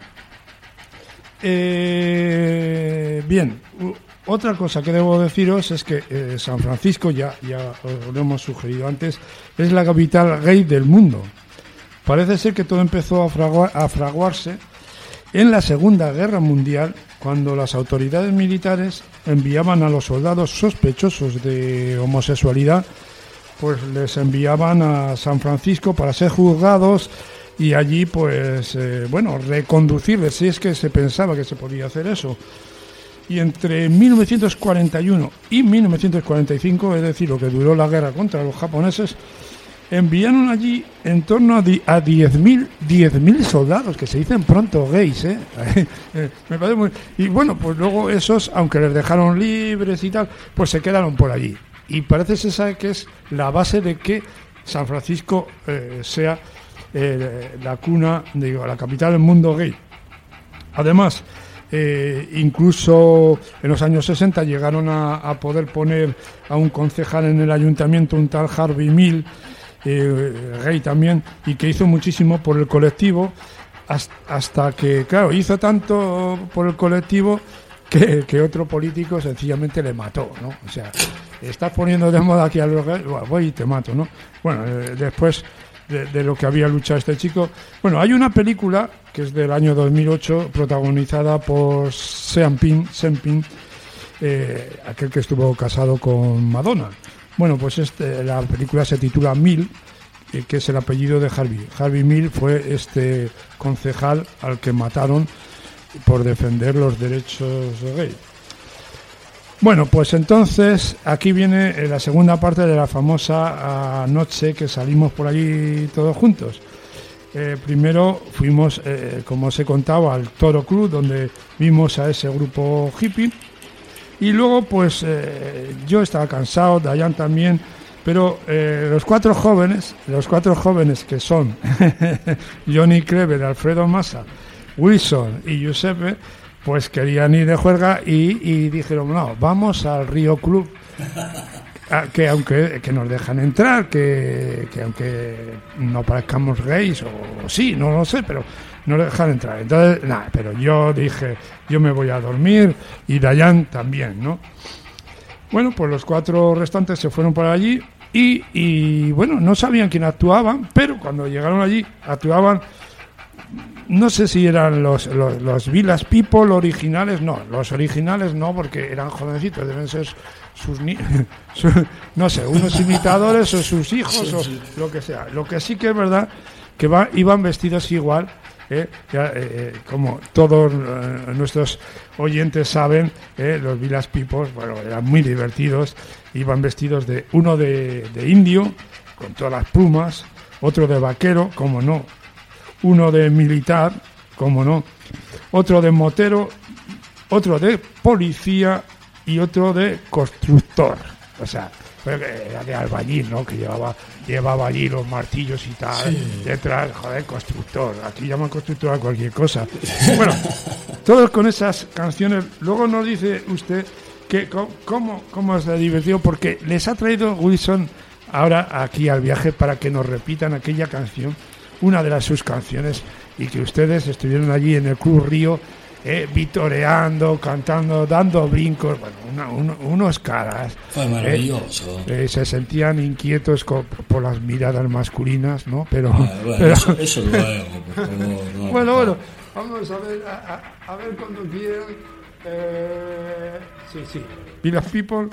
Eh, bien. Otra cosa que debo deciros es que eh, San Francisco, ya, ya lo hemos sugerido antes, es la capital gay del mundo. Parece ser que todo empezó a, fraguar, a fraguarse en la Segunda Guerra Mundial, cuando las autoridades militares enviaban a los soldados sospechosos de homosexualidad, pues les enviaban a San Francisco para ser juzgados y allí, pues, eh, bueno, reconducirles, si es que se pensaba que se podía hacer eso. Y entre mil novecientos cuarenta y uno y mil novecientos cuarenta y cinco, es decir, lo que duró la guerra contra los japoneses, enviaron allí en torno a diez mil soldados, que se dicen pronto gays, ¿eh? Me parece muy... Y bueno, pues luego esos, aunque les dejaron libres y tal, pues se quedaron por allí. Y parece se sabe que es la base de que San Francisco eh, sea eh, la cuna, digo, la capital del mundo gay. Además, Eh, incluso en los años sesenta llegaron a, a poder poner a un concejal en el ayuntamiento, un tal Harvey Mill, eh, gay también, y que hizo muchísimo por el colectivo, hasta, hasta que, claro, hizo tanto por el colectivo que, que otro político sencillamente le mató, ¿no? O sea, estás poniendo de moda aquí a los gays, voy y te mato, ¿no? Bueno, eh, después de, de lo que había luchado este chico. Bueno, hay una película que es del año dos mil ocho, protagonizada por Sean Penn, Sean Penn eh, aquel que estuvo casado con Madonna. Bueno, pues este, la película se titula Mill, eh, que es el apellido de Harvey. Harvey Mill fue este concejal al que mataron por defender los derechos gays. Bueno, pues entonces aquí viene eh, la segunda parte de la famosa uh, noche que salimos por allí todos juntos. Eh, primero fuimos, eh, como os he contado, al Toro Club, donde vimos a ese grupo hippie. Y luego, pues, eh, yo estaba cansado, Dayan también, pero eh, los cuatro jóvenes, los cuatro jóvenes que son Johnny Clever, Alfredo Massa, Wilson y Giuseppe, pues querían ir de juerga y, y dijeron, no, vamos al Río Club. Que aunque que nos dejan entrar, que, que aunque no parezcamos gays, o, o sí, no lo sé, pero nos dejan entrar. Entonces, nada, pero yo dije, yo me voy a dormir y Dayan también, ¿no? Bueno, pues los cuatro restantes se fueron por allí y, y bueno, no sabían quién actuaban, pero cuando llegaron allí actuaban, no sé si eran los, los, los Village People originales, no, los originales no, porque eran jovencitos, deben ser sus ni su, no sé, unos imitadores o sus hijos sí, o sí. Lo que sea. Lo que sí que es verdad que va, iban vestidos igual, eh, ya, eh, como todos eh, nuestros oyentes saben, eh, los Village People, bueno, eran muy divertidos, iban vestidos de uno de, de indio, con todas las plumas, otro de vaquero, como no, uno de militar, como no, otro de motero, otro de policía y otro de constructor, o sea, era de albañil, ¿no? Que llevaba llevaba allí los martillos y tal, sí. Detrás, joder, constructor, aquí llaman constructor a cualquier cosa. Bueno, todos con esas canciones. Luego nos dice usted que cómo, cómo se ha divertido, porque les ha traído Wilson ahora aquí al viaje para que nos repitan aquella canción, una de las sus canciones, y que ustedes estuvieron allí en el Club Río, eh, vitoreando, cantando, dando brincos, bueno, una, uno, unos caras. Fue maravilloso. Eh, eh, se sentían inquietos con, por las miradas masculinas, ¿no? Pero, ah, bueno, pero eso, eso lo hago, por favor, no, bueno, no. Bueno, vamos a ver, a, a, a ver cuando quieran. Eh, sí, sí. Village People.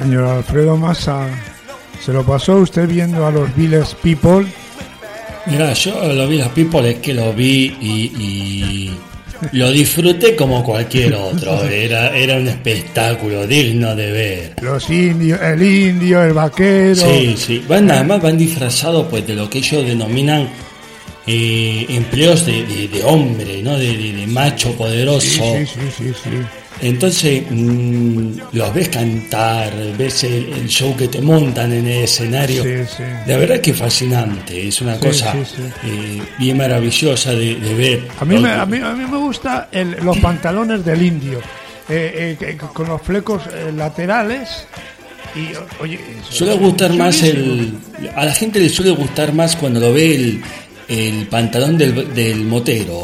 señor Alfredo Massa, ¿se lo pasó usted viendo a los Village People? Mira, yo lo vi los People, es que lo vi y, y lo disfruté como cualquier otro. Era, era un espectáculo digno de ver. Los indios, el indio, el vaquero. Sí, sí. Van, además van disfrazados pues de lo que ellos denominan eh, empleos de, de, de hombre, ¿no? De, de, de macho poderoso. Sí, sí, sí, sí, sí. Entonces mmm, los ves cantar, ves el, el show que te montan en el escenario. Sí, sí. La verdad es que es fascinante, es una Sí, cosa sí, sí. Eh, bien maravillosa de, de ver. A mí, me, a, mí, a mí me gusta el, los pantalones del indio, eh, eh, con los flecos eh, laterales. Y, oye, eso Suele es gustar más chulísimo. el... A la gente le suele gustar más cuando lo ve el, el pantalón del, del motero.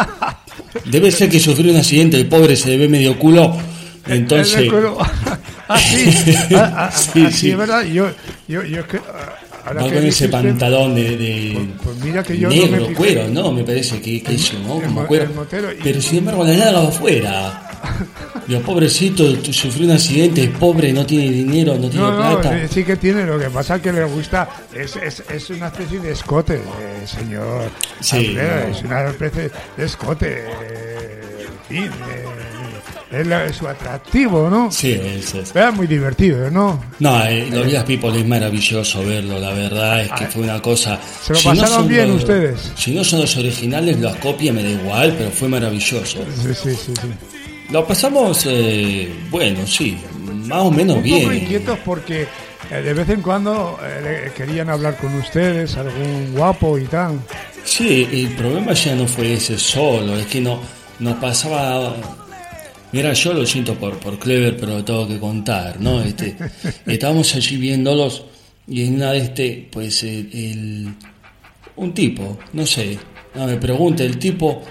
Debe ser que sufrió un accidente, el pobre se le ve medio culo, entonces... El cuero. Ah, sí, ah, ah, Sí, ah, sí. es verdad. Yo, yo, yo es que, ah, ahora Va que con dice ese usted, pantalón de, de Pues- pues mira que yo no negro, me fijé. cuero, ¿no? Me parece que, que eso, ¿no? el Como mo- cuero. el motero y- Pero sin embargo la nalga afuera. Digo, pobrecito, tú sufrió un accidente, es pobre, no tiene dinero, no tiene No, no, plata. sí, sí que tiene, lo que pasa es que le gusta, es, es, es una especie de escote, eh, señor Sí, Alfredo, no. es una especie de escote, eh, en fin, eh, es, la- es su atractivo, ¿no? Sí, es, es. Era muy divertido, ¿no? No, eh, los Villas People es maravilloso verlo, la verdad es que fue una cosa... ¿Se lo Si no pasaron son bien los- ustedes? Si no son los originales, los copias, me da igual, pero fue maravilloso. Sí, sí, sí, sí. Lo pasamos, eh, bueno, sí, más o menos Un bien. poco inquietos porque eh, de vez en cuando eh, le- querían hablar con ustedes, algún guapo y tal. Sí, el problema ya no fue ese solo, es que no nos pasaba... Mira, yo lo siento por, por Clever, pero lo tengo que contar, ¿no? Este, estábamos allí viéndolos y en una de este, pues, el, el- un tipo, no sé, no me pregunte, el tipo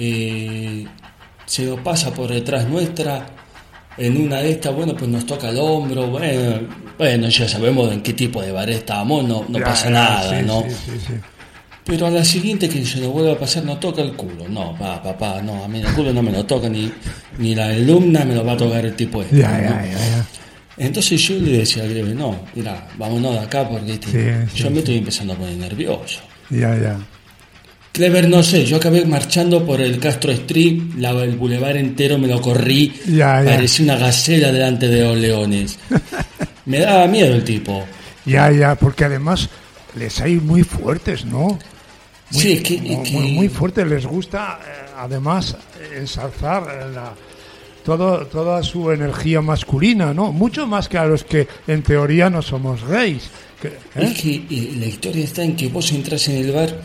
eh, se lo pasa por detrás nuestra, en una de estas, bueno, pues nos toca el hombro, bueno, bueno, ya sabemos en qué tipo de bar estábamos, no, no Ya, pasa ya, nada, sí, ¿no? sí, sí, sí. Pero a la siguiente que se lo vuelva a pasar no toca el culo. No, pa, papá, no, a mí el culo no me lo toca, ni, ni la alumna me lo va a tocar el tipo este. Ya, ¿no? ya, ya, ya. Entonces yo le decía al Greve, no, mira, vámonos de acá porque este, Sí, yo sí, me sí. estoy empezando a poner nervioso. Ya, ya. Clever, no sé, yo acabé marchando por el Castro Street, la, el bulevar entero me lo corrí, Ya, ya. parecía una gacela delante de los leones. Me daba miedo el tipo. Ya, ya, porque además les hay muy fuertes, ¿no? Muy, Sí, es que- muy, es que- muy- muy fuertes, les gusta eh, además ensalzar eh, la, todo, toda su energía masculina, ¿no? Mucho más que a los que en teoría no somos gays. Que, ¿eh? Es que eh, la historia está en que vos entras en el bar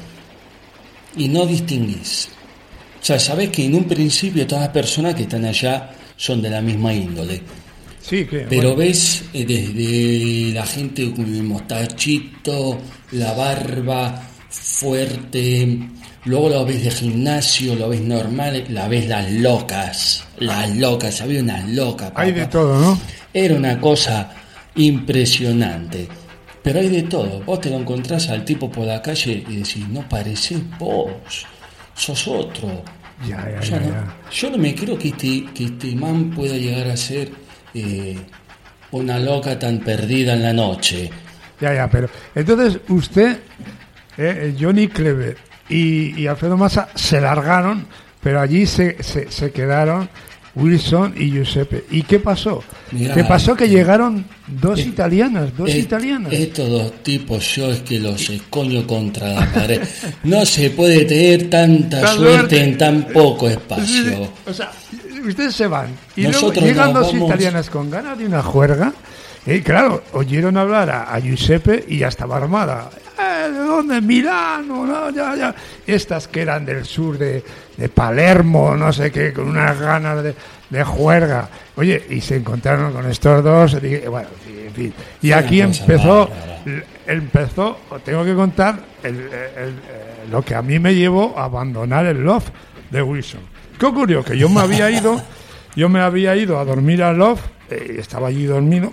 y no distinguís. O sea, sabés que en un principio todas las personas que están allá son de la misma índole. Sí, que Pero bueno, ves eh, desde la gente con el mostachito, la barba fuerte, luego lo ves de gimnasio, lo ves normal, la ves las locas, las locas, había unas locas. hay papá. de todo, ¿no? Era una cosa impresionante. Pero hay de todo. Vos te lo encontrás al tipo por la calle y decís, no parecés vos, sos otro. Ya, ya, O sea, ya, no- ya. yo no me creo que este, que este man pueda llegar a ser eh, una loca tan perdida en la noche. Ya, ya, pero entonces usted, eh, Johnny Clever y, y Alfredo Massa se largaron, pero allí se, se, se quedaron Wilson y Giuseppe. ¿Y qué pasó? Mirá, ¿Qué pasó? Que llegaron dos eh, italianas, dos Eh, italianas. Estos dos tipos yo es que los escoño contra la pared. No se puede tener tanta Tan suerte suerte. en tan poco Sí, espacio. sí, o sea, ustedes se van y Nosotros luego llegan nos dos vamos- italianas con ganas de una juerga. Y claro, oyeron hablar a, a Giuseppe y ya estaba armada. Eh, ¿De dónde? Milano, no, ya, ya. Estas que eran del sur de, de Palermo, no sé qué, con unas ganas de, de juerga. Oye, y se encontraron con estos dos. Y, dije, bueno, y, en fin. Y Fue una aquí cosa empezó, bárbara. l- empezó, os tengo que contar el- el- el- lo que a mí me llevó a abandonar el loft de Wilson. ¿Qué ocurrió? Que yo me había ido, yo me había ido a dormir al loft, eh, estaba allí dormido.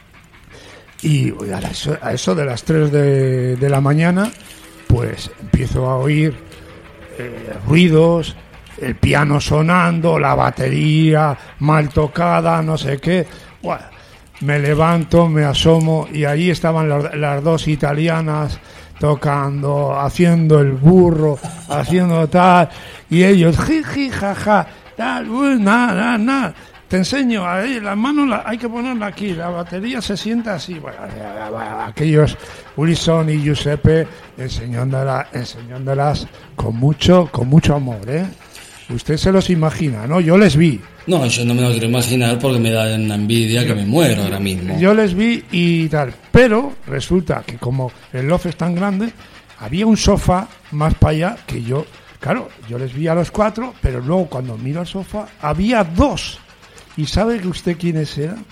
Y a eso, a eso de las tres de, de la mañana, pues empiezo a oír eh, ruidos, el piano sonando, la batería mal tocada, no sé qué. Bueno, me levanto, me asomo y ahí estaban las, las dos italianas tocando, haciendo el burro, haciendo tal, y ellos, jiji, jaja, tal, uy, nada, nada, nada. Te enseño, ahí, las manos la, hay que ponerla aquí, la batería se sienta así. Bueno, aquellos Wilson y Giuseppe enseñándolas, enseñándolas con mucho, con mucho amor, ¿eh? Usted se los imagina, ¿no? Yo les vi. No, yo no me lo quiero imaginar porque me da una envidia yo, que me muero ahora mismo. Yo les vi y tal, pero resulta que como el loft es tan grande, había un sofá más para allá que yo. Claro, yo les vi a los cuatro, pero luego cuando miro al sofá, había dos. ¿Y sabe que usted quiénes eran?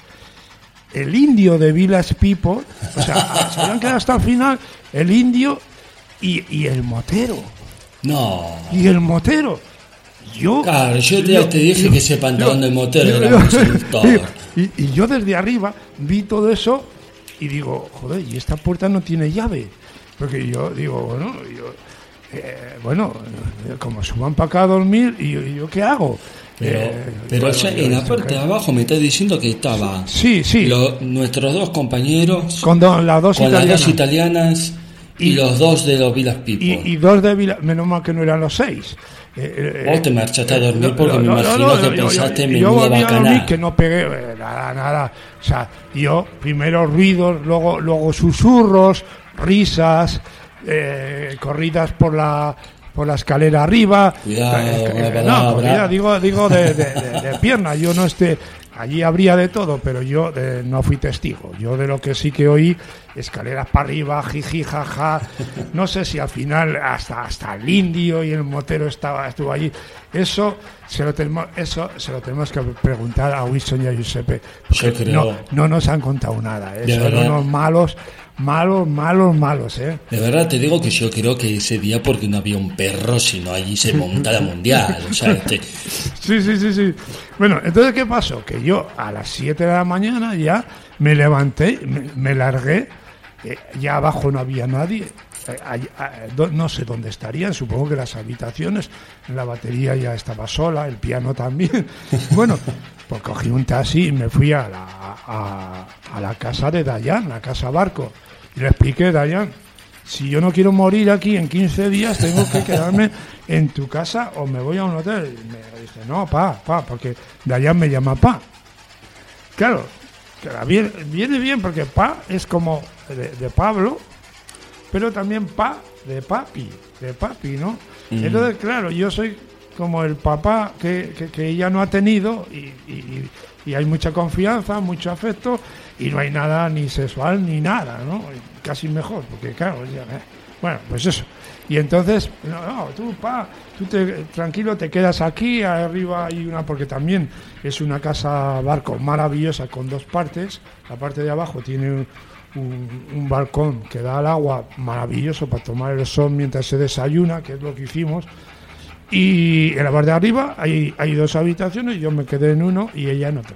El indio de Village People, o sea, se habían quedado hasta el final, el indio y, y el motero. No. Y el motero. Yo, claro, yo ya yo, te dije yo, que ese pantalón yo, de motero yo, era yo, muy seductor. Y, y yo desde arriba vi todo eso y digo, joder, y esta puerta no tiene llave. Porque yo digo, bueno, yo, eh, bueno, como suban para acá a dormir, ¿y, y yo qué hago? Pero, eh, pero bueno, ya yo, en la parte de abajo me estás diciendo que estaba sí, sí. Lo, nuestros dos compañeros con do, las dos con italianas, las dos italianas y, y los dos de los Village People. Y, y dos de Villa, menos mal que no eran los seis. Eh, Vos te marchaste a dormir eh, porque no, me no, imagino no, no, que yo, pensaste yo, en yo menuda volví a dormir bacaná. que no pegué eh, nada, nada. O sea, yo primero ruidos, luego, luego susurros, risas, eh, corridas por la por la escalera arriba. Cuidado, eh, eh, no, no, corrida, digo, digo de, de, de, de pierna. Yo no esté. Allí habría de todo, pero yo eh, no fui testigo. Yo de lo que sí que oí, escaleras para arriba, jiji, jaja. No sé si al final hasta hasta el indio y el motero estaba estuvo allí. Eso se lo tenemos, eso se lo tenemos que preguntar a Wilson y a Giuseppe. Porque no, no nos han contado nada. ¿eh? Son unos malos, malos, malos, malos. ¿eh? De verdad te digo que yo creo que ese día, porque no había un perro, sino allí se monta la mundial. O sea, este... Sí, sí, sí, sí. Bueno, entonces, ¿qué pasó? Que yo a las siete de la mañana ya me levanté, me, me largué, eh, ya abajo no había nadie, eh, eh, eh, do, no sé dónde estarían, supongo que las habitaciones, la batería ya estaba sola, el piano también. Bueno, pues cogí un taxi y me fui a la, a, a la casa de Dayan, la casa Barco, y le expliqué, Dayan, si yo no quiero morir aquí en quince días, tengo que quedarme en tu casa o me voy a un hotel. Y me dice, no, pa, pa, porque Dayan me llama pa. Claro, que viene, viene bien porque pa es como de, de Pablo, pero también pa de papi, de papi, ¿no? Mm. Entonces, claro, yo soy como el papá que, que, que ella no ha tenido y, y, y hay mucha confianza, mucho afecto y no hay nada ni sexual ni nada, ¿no? Casi mejor, porque claro, ya, eh. bueno, pues eso. Y entonces, no, no tú, pa, tú te, tranquilo, te quedas aquí, arriba hay una, porque también es una casa Barco maravillosa con dos partes. La parte de abajo tiene un, un, un balcón que da al agua maravilloso para tomar el sol mientras se desayuna, que es lo que hicimos. Y en la parte de arriba hay, hay dos habitaciones, yo me quedé en uno y ella en otro.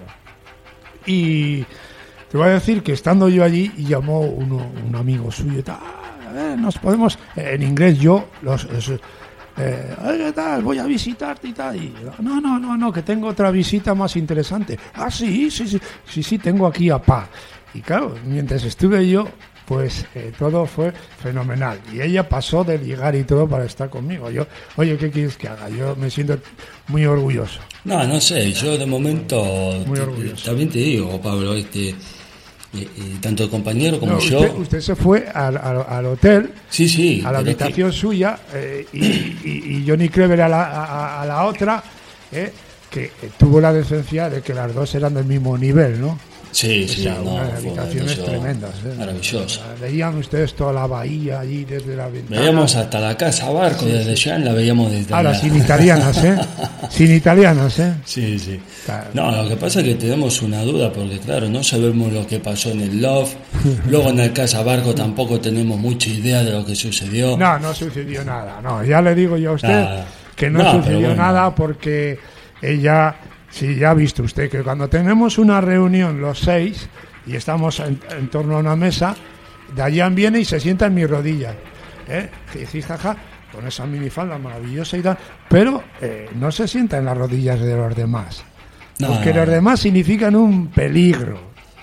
Y te voy a decir que estando yo allí, llamó uno, un amigo suyo, tal, eh, nos podemos, eh, en inglés yo, los, los eh, ¿qué tal? Voy a visitarte y tal. Y, no, no, no, no, que tengo otra visita más interesante. Ah, sí, sí, sí, sí, sí, tengo aquí a Pa. Y claro, mientras estuve yo, pues eh, todo fue fenomenal. Y ella pasó de ligar y todo para estar conmigo. Yo, oye, ¿qué quieres que haga? Yo me siento muy orgulloso. No, no sé, yo de momento muy te, orgulloso. También te digo, Pablo, este, y, y tanto el compañero como no, yo. Usted, usted se fue al, al, al hotel, sí, sí, a la habitación que... suya, eh, y, y, y Johnny Clever a la, a, a la otra, eh, que eh, tuvo la decencia de que las dos eran del mismo nivel, ¿no? Sí, o sí, sea, no, unas habitaciones tremendas. ¿eh? Maravilloso. Veían ustedes toda la bahía allí desde la ventana. Veíamos hasta la casa Barco, sí, desde sí. allá la veíamos desde Ahora, la... sin italianas, ¿eh? Sin italianas, ¿eh? Sí, sí. Claro. No, lo que pasa es que tenemos una duda, porque claro, no sabemos lo que pasó en el Love, luego en el Casa Barco tampoco tenemos mucha idea de lo que sucedió. No, no sucedió nada, no, ya le digo yo a usted ah, que no, no sucedió bueno. nada porque ella... Sí, ya ha visto usted que cuando tenemos una reunión los seis y estamos en, en torno a una mesa, Dayan viene y se sienta en mis rodillas, ¿eh? Jijijaja, con esa minifalda maravillosa y tal, pero eh, no se sienta en las rodillas de los demás, no, porque no. los demás significan un peligro.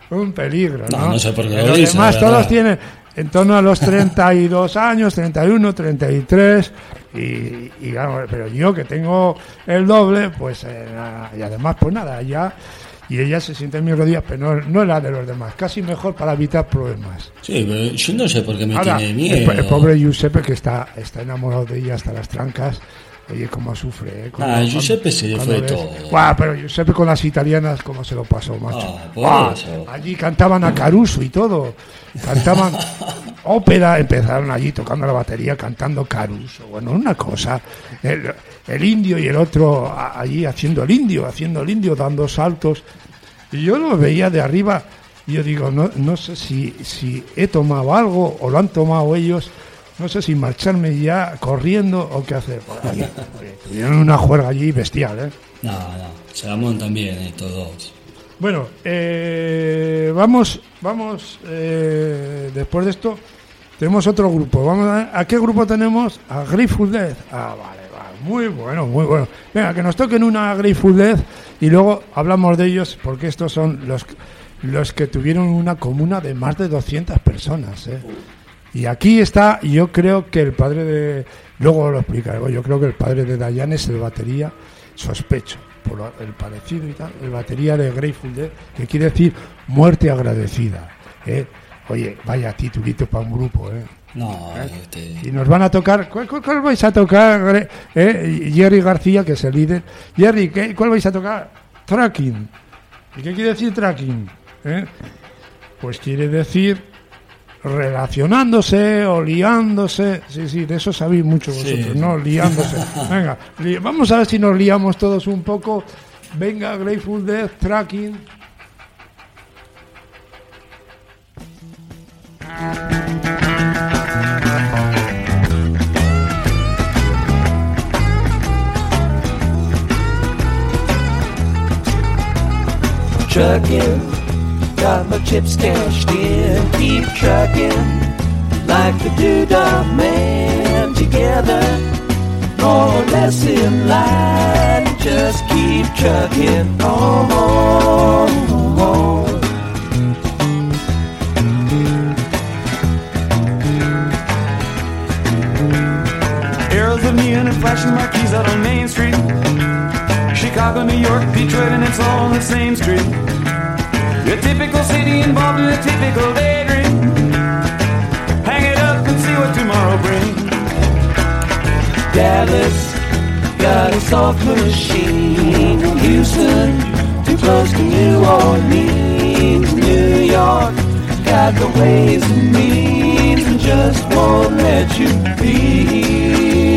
un peligro, ¿no? No, no sé por qué lo Los dices, demás la todos verdad. tienen en torno a los treinta y dos años, treinta y uno, treinta y tres, y, y vamos, pero yo que tengo el doble, pues, eh, nada, y además, pues nada, ya, y ella se siente en mis rodillas, pero no, no es la de los demás, casi mejor para evitar problemas. Sí, pero yo no sé por qué me Ahora, tiene el, miedo. el pobre Giuseppe, que está, está enamorado de ella hasta las trancas. Oye, cómo sufre, ¿eh? Cuando- Ah, Giuseppe se le cuando fue ves- todo. Guau, pero Giuseppe con las italianas, cómo se lo pasó, macho. Ah, por Guau, eso. allí cantaban a Caruso y todo. Cantaban ópera, empezaron allí tocando la batería, cantando Caruso. Bueno, una cosa. El, el indio y el otro a- allí haciendo el indio, haciendo el indio, dando saltos. Y yo lo veía de arriba y yo digo, no, no sé si, si he tomado algo o lo han tomado ellos. No sé si marcharme ya corriendo o qué hacer. Oye, oye, tuvieron una juerga allí bestial, ¿eh? No, no, se la montan bien eh, todos. Bueno, eh, vamos, vamos, eh, después de esto, tenemos otro grupo. Vamos a, ¿a qué grupo tenemos? A Grateful Dead. Ah, vale, vale, muy bueno, muy bueno. Venga, que nos toquen una Grateful Dead y luego hablamos de ellos, porque estos son los, los que tuvieron una comuna de más de doscientas personas, ¿eh? Y aquí está, yo creo que el padre de... Luego lo explicaré, yo creo que el padre de Dayan es el batería, sospecho, por lo- el parecido y tal, el batería de Grateful Dead, que quiere decir muerte agradecida, ¿eh? Oye, vaya titulito para un grupo, ¿eh? No, este... Y nos van a tocar... ¿Cuál, cuál- cuál vais a tocar, Gre- eh? Jerry García, que es el líder. Jerry, ¿qué, ¿cuál vais a tocar? Tracking. ¿Y qué quiere decir tracking? ¿Eh? Pues quiere decir... relacionándose o liándose, sí, sí, de eso sabéis mucho vosotros, Sí. ¿no? Liándose. Venga, li- vamos a ver si nos liamos todos un poco. Venga, Grateful Dead, Tracking. Trucking, got my chips cashed in. Keep trucking like the Doodah Man. Together, more or less in line. Just keep trucking on. Arrows of neon and flashing marquees out on Main Street. Chicago, New York, Detroit, and it's all on the same street. A typical city involved in a typical daydream. Hang it up and see what tomorrow brings. Dallas, got a soft machine. Houston, too close to New Orleans. New York, got the ways and means and just won't let you be.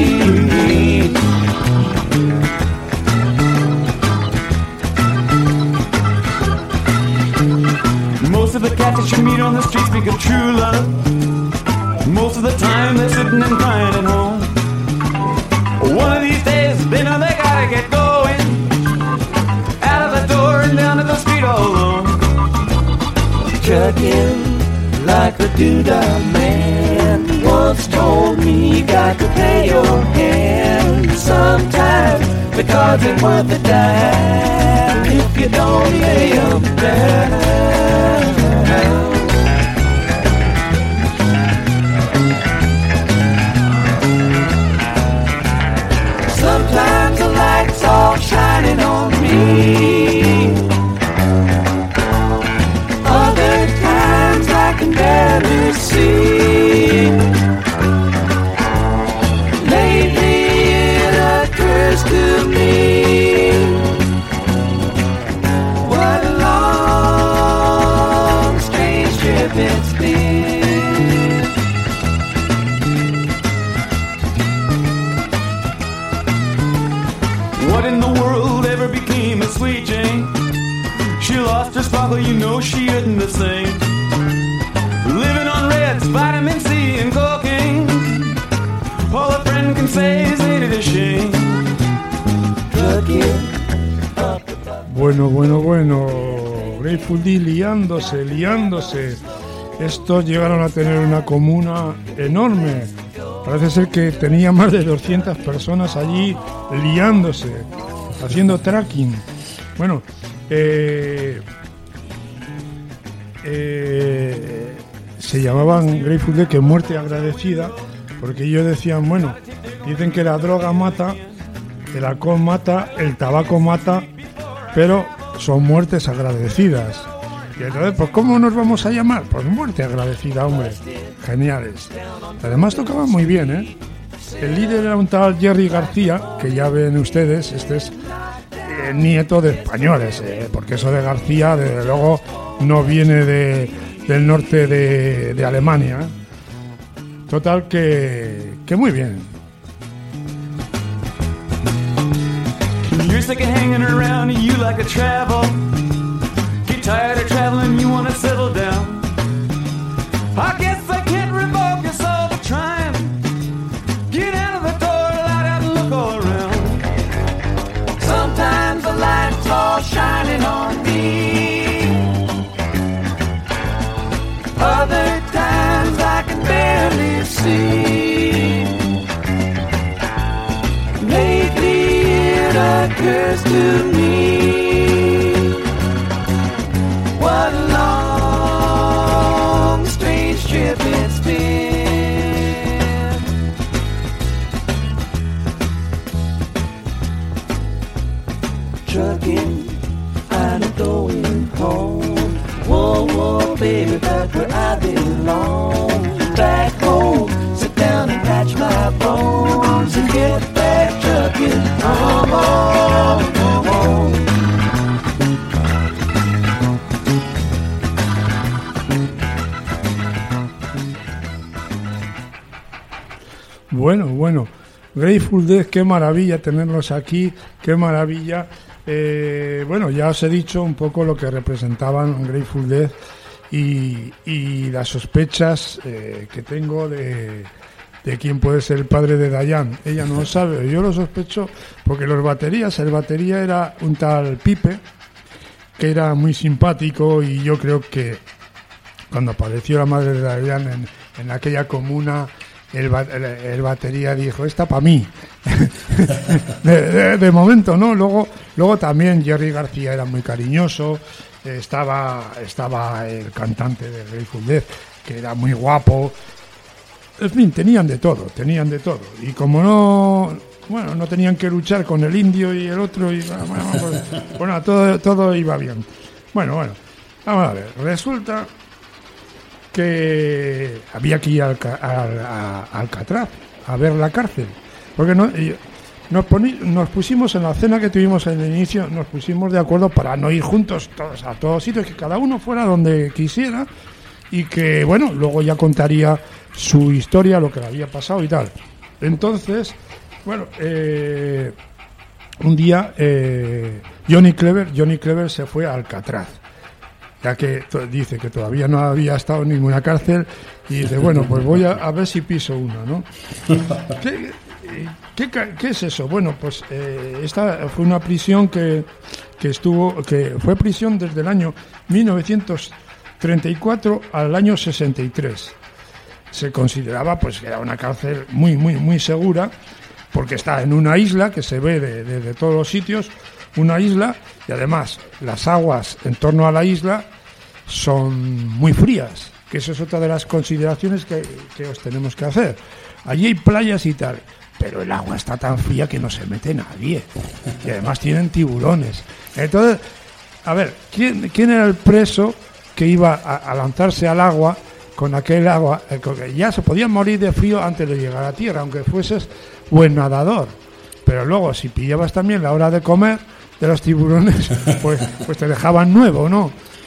Most of the cats that you meet on the street speak of true love. Most of the time they're sitting and crying at home. One of these days they know they gotta get going. Out of the door and down to the street all alone. Trucking like a Doodah Man once told me you got to pay your hand. Sometimes the cards ain't worth a dime if you don't lay 'em down. Sometimes the light's all shining on me. Other times I can barely see. Lately it occurs to me, what a long, strange trip it's been. What in the world ever became of Sweet Jane? She lost her sparkle, you know she isn't the same. Living on Reds, vitamin C and cocaine. All a friend can say is ain't it a shame. Bueno, bueno, bueno. Grateful Dead liándose, liándose. Estos llegaron a tener una comuna enorme. Parece ser que tenía más de doscientas personas allí liándose, haciendo tracking. Bueno, eh, eh, se llamaban Grateful Dead, que muerte agradecida, porque ellos decían, bueno, dicen que la droga mata, el alcohol mata, el tabaco mata, pero son muertes agradecidas. Y entonces, pues, ¿cómo nos vamos a llamar? Pues muerte agradecida, hombre. Geniales. Además tocaban muy bien, ¿eh? El líder era un tal Jerry García, que ya ven ustedes, este es eh, nieto de españoles, eh, porque eso de García, desde luego, no viene de, del norte de, de Alemania. Total, que, que muy bien. You're sick of hanging around and you like to travel. Get tired of traveling, you want to settle down. I guess I can't revoke your soul for trying. Get out of the door, light out and look all around. Sometimes the light's all shining on me. Other times I can barely see. Lately it occurs to me, what a long, strange trip it's been. Trucking, I'm going home. Whoa, whoa, baby, back where I belong. Back home, sit down and patch my bones and get back trucking. Home, home, home, home. Bueno, bueno, Grateful Dead, qué maravilla tenerlos aquí, qué maravilla. Eh, bueno, ya os he dicho un poco lo que representaban Grateful Dead y, y las sospechas eh, que tengo de, de quién puede ser el padre de Diane. Ella no lo sabe, yo lo sospecho porque los baterías, el batería era un tal Pipe, que era muy simpático, y yo creo que cuando apareció la madre de Diane en, en aquella comuna, El, el, el batería dijo, esta para mí. de, de, de momento, ¿no? Luego, luego también Jerry García era muy cariñoso. Eh, estaba, estaba el cantante de Grateful Dead, que era muy guapo. En fin, tenían de todo, tenían de todo. Y como no, bueno, no tenían que luchar con el indio y el otro, y bueno, pues, bueno todo, todo iba bien. Bueno, bueno, vamos a ver. Resulta que había que ir al, al, a, a Alcatraz a ver la cárcel, porque no, nos, poni, nos pusimos en la cena que tuvimos en el inicio, nos pusimos de acuerdo para no ir juntos todos a todos sitios, que cada uno fuera donde quisiera, y que bueno, luego ya contaría su historia, lo que le había pasado y tal. Entonces, bueno, eh, un día eh, Johnny Clever Johnny Clever se fue a Alcatraz, ya que to- dice que todavía no había estado en ninguna cárcel, y dice, bueno, pues voy a, a ver si piso una, ¿no? ¿Qué, qué, qué es eso? Bueno, pues eh, esta fue una prisión que, que estuvo, que fue prisión desde el año mil novecientos treinta y cuatro al año sesenta y tres. Se consideraba pues que era una cárcel muy, muy, muy segura, porque está en una isla que se ve de, de, de todos los sitios, una isla, y además las aguas en torno a la isla son muy frías, que eso es otra de las consideraciones que, que os tenemos que hacer. Allí hay playas y tal, pero el agua está tan fría que no se mete nadie, y además tienen tiburones. Entonces, a ver, ¿quién, quién era el preso que iba a, a lanzarse al agua con aquel agua? Eh, que ya se podía morir de frío antes de llegar a tierra, aunque fueses buen nadador, pero luego si pillabas también la hora de comer de los tiburones, pues, pues te dejaban nuevo, ¿no?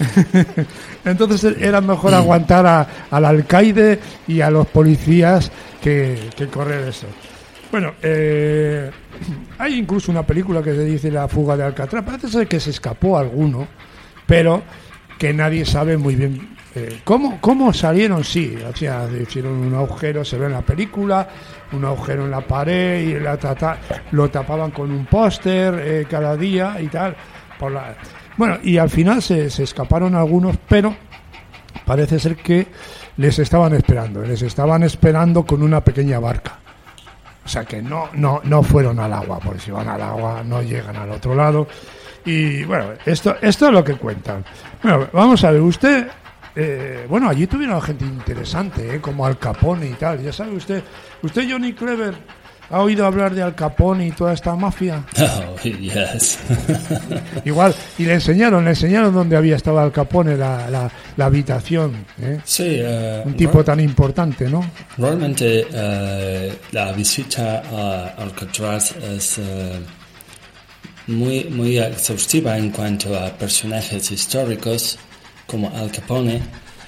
Entonces era mejor aguantar a, al alcaide y a los policías que, que correr eso. Bueno, eh, hay incluso una película que se dice La fuga de Alcatraz. Parece ser que se escapó alguno, pero que nadie sabe muy bien eh, cómo, cómo salieron. Sí, o sea, hicieron un agujero, se ve en la película, un agujero en la pared, y la tata, lo tapaban con un póster eh, cada día y tal. Por la, bueno, y al final se, se escaparon algunos, pero parece ser que les estaban esperando, les estaban esperando con una pequeña barca. O sea que no, no, no fueron al agua, porque si van al agua no llegan al otro lado. Y bueno, esto, esto es lo que cuentan. Bueno, vamos a ver, usted eh, bueno, allí tuvieron gente interesante, ¿eh? Como Al Capone y tal. Ya sabe usted, usted Johnny Clever, ¿ha oído hablar de Al Capone y toda esta mafia? Oh, yes. Igual, y le enseñaron, le enseñaron dónde había estado Al Capone, la, la, la habitación, ¿eh? Sí, uh, Un tipo tan importante, ¿no? realmente uh, la visita a Alcatraz es uh, muy, muy exhaustiva en cuanto a personajes históricos como Al Capone.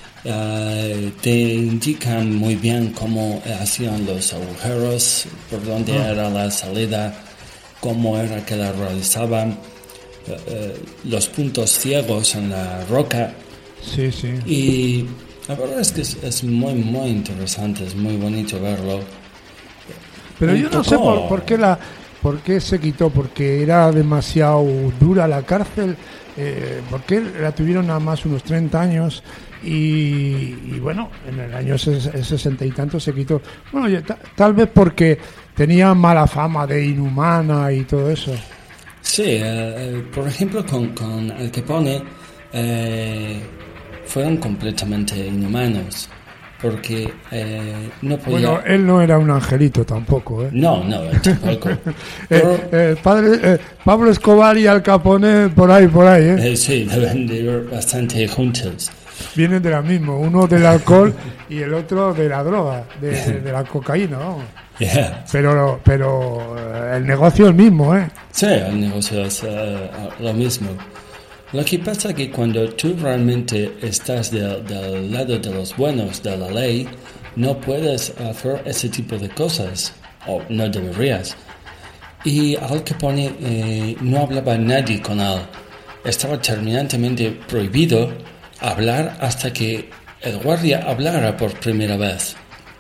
Uh, te indican muy bien cómo hacían los agujeros, por dónde Ah. era la salida, cómo era que la realizaban, uh, uh, los puntos ciegos en la roca. Sí, sí. Y la verdad es que es, es muy, muy interesante, es muy bonito verlo. Pero Un yo no poco- sé por, por qué la por qué se quitó, porque era demasiado dura la cárcel, eh, porque la tuvieron nada más unos treinta años y, y bueno, en el año ses- sesenta y tanto se quitó. Bueno, yo- ta- tal vez porque tenía mala fama de inhumana y todo eso. Sí, eh, eh, por ejemplo, con, con Al Capone eh, fueron completamente inhumanos, porque eh, no podía... Bueno, él no era un angelito tampoco, ¿eh? No, no, tampoco. Eh, Pero, eh, padre, eh, Pablo Escobar y Al Capone por ahí, por ahí, ¿eh? eh, sí, deben de ir bastante juntos. Vienen de la misma, uno del alcohol y el otro de la droga, de, de- de la cocaína, vamos. Yeah. Pero, pero eh, el negocio es el mismo, ¿eh? Sí, el negocio es eh, lo mismo. Lo que pasa es que cuando tú realmente estás de- del lado de los buenos de la ley, no puedes hacer ese tipo de cosas, o no deberías. Y Al Capone eh, no hablaba nadie con él. Estaba terminantemente prohibido hablar hasta que el guardia hablara por primera vez.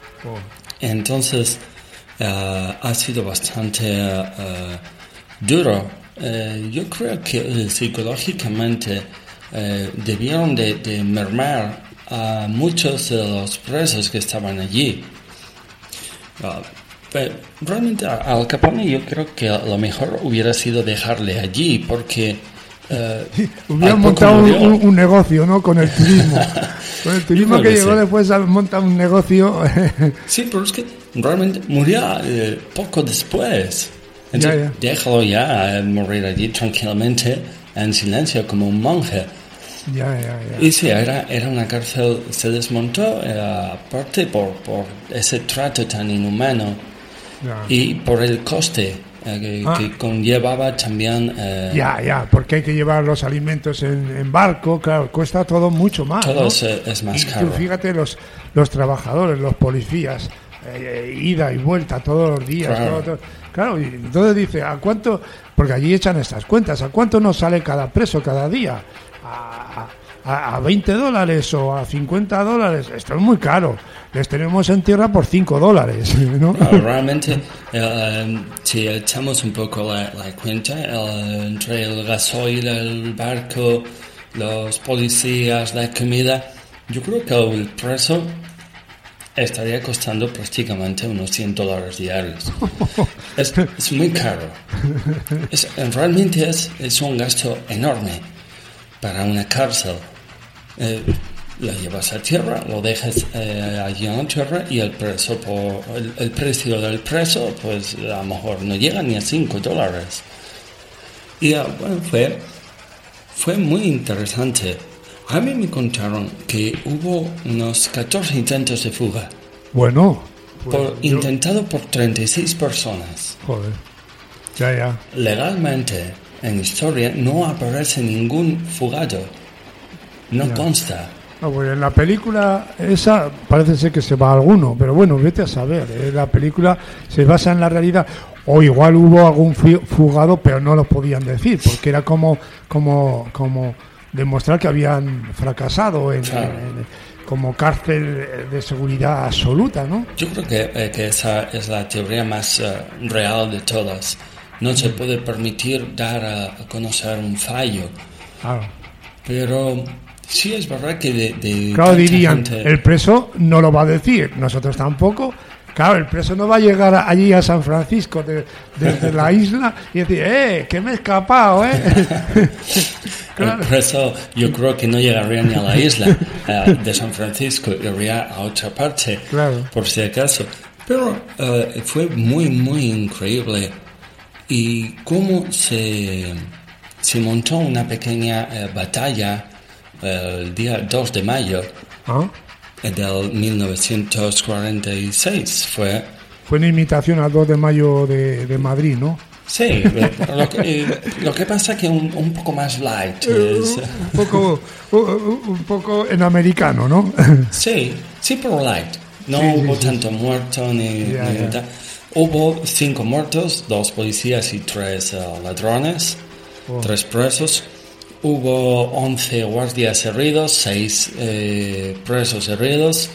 Entonces, eh, ha sido bastante eh, eh, duro. Eh, yo creo que eh, psicológicamente eh, debieron de, de mermar a muchos de los presos que estaban allí. Ah, pero realmente a Al Capone yo creo que lo mejor hubiera sido dejarle allí porque eh, Hubieran al poco montado un, murió. un- un negocio, ¿no? Con el turismo. Con el turismo creo que que llegó sí. después, al- monta un negocio. Sí, pero es que realmente murió eh, poco después. Entonces, Ya, ya. déjalo ya eh, morir allí tranquilamente, en silencio, como un monje. Ya, ya, ya. Y sí, era, era una cárcel, se desmontó, eh, aparte por, por ese trato tan inhumano Ya. y por el coste eh, que, Ah. que conllevaba también. eh, Ya, ya, porque hay que llevar los alimentos en, en barco, claro, cuesta todo mucho más. Todo ¿no? es, eh, es más Y tú caro. fíjate, los, los trabajadores, los policías, eh, ida y vuelta todos los días. Claro. todo, todo. Claro, y entonces dice, ¿a cuánto? Porque allí echan estas cuentas, ¿a cuánto nos sale cada preso cada día? ¿A, a, a veinte dólares o a cincuenta dólares? Esto es muy caro. Les tenemos en tierra por cinco dólares, ¿no? No, realmente, eh, si echamos un poco la, la cuenta, eh, entre el gasoil, el barco, los policías, la comida, yo creo que el preso estaría costando prácticamente unos cien dólares diarios. Es, es muy caro. Es, realmente es, es un gasto enorme para una cárcel. Eh, lo llevas a tierra, lo dejas eh, allí en la tierra y el preso por el, el precio del preso pues a lo mejor no llega ni a cinco dólares. Y uh, bueno, fue, fue muy interesante. A mí me contaron que hubo unos catorce intentos de fuga, Bueno, pues por, yo- intentado por treinta y seis personas. joder, ya, ya. Legalmente, en historia, no aparece ningún fugado. No Ya. consta. No, pues en la película esa parece ser que se va alguno, pero bueno, vete a saber. ¿eh? La película se basa en la realidad, o igual hubo algún fu- fugado, pero no lo podían decir, porque era como, como, como demostrar que habían fracasado en, Claro. en- como cárcel de seguridad absoluta, ¿no? Yo creo que, eh, que esa es la teoría más eh, real de todas. No se puede permitir dar a, a conocer un fallo, Claro, pero sí es verdad que de, de claro tanta dirían, gente- el preso no lo va a decir, nosotros tampoco. Claro, el preso no va a llegar allí a San Francisco de, desde la isla y decir, ¡eh, que me he escapado, eh! Claro. El preso yo creo que no llegaría ni a la isla uh, de San Francisco, iría a otra parte, Claro. por si acaso. Pero uh, fue muy, muy increíble. Y cómo se, se montó una pequeña uh, batalla uh, el día dos de mayo ¿Ah? del mil novecientos cuarenta y seis. Fue, Fue una imitación al dos de mayo de, de Madrid, ¿no? sí, eh, lo que, eh, lo que pasa que un, un poco más light. Es, Un poco, un, un poco en americano, ¿no? sí, sí, pero light. No Sí, sí, hubo sí. tanto muerto ni, Ya, ni ya. tal. Hubo cinco muertos, dos policías y tres uh, ladrones, Oh. tres presos. Hubo once guardias heridos, seis eh, presos heridos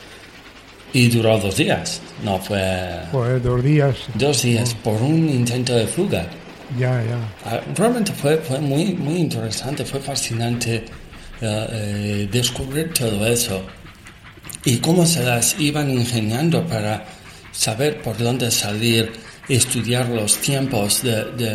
y duró dos días. No fue Joder, dos días. dos días por un intento de fuga. Ya, ya. Ah, realmente fue, fue muy, muy interesante, fue fascinante eh, eh, descubrir todo eso y cómo se las iban ingeniando para saber por dónde salir, estudiar los tiempos de, de,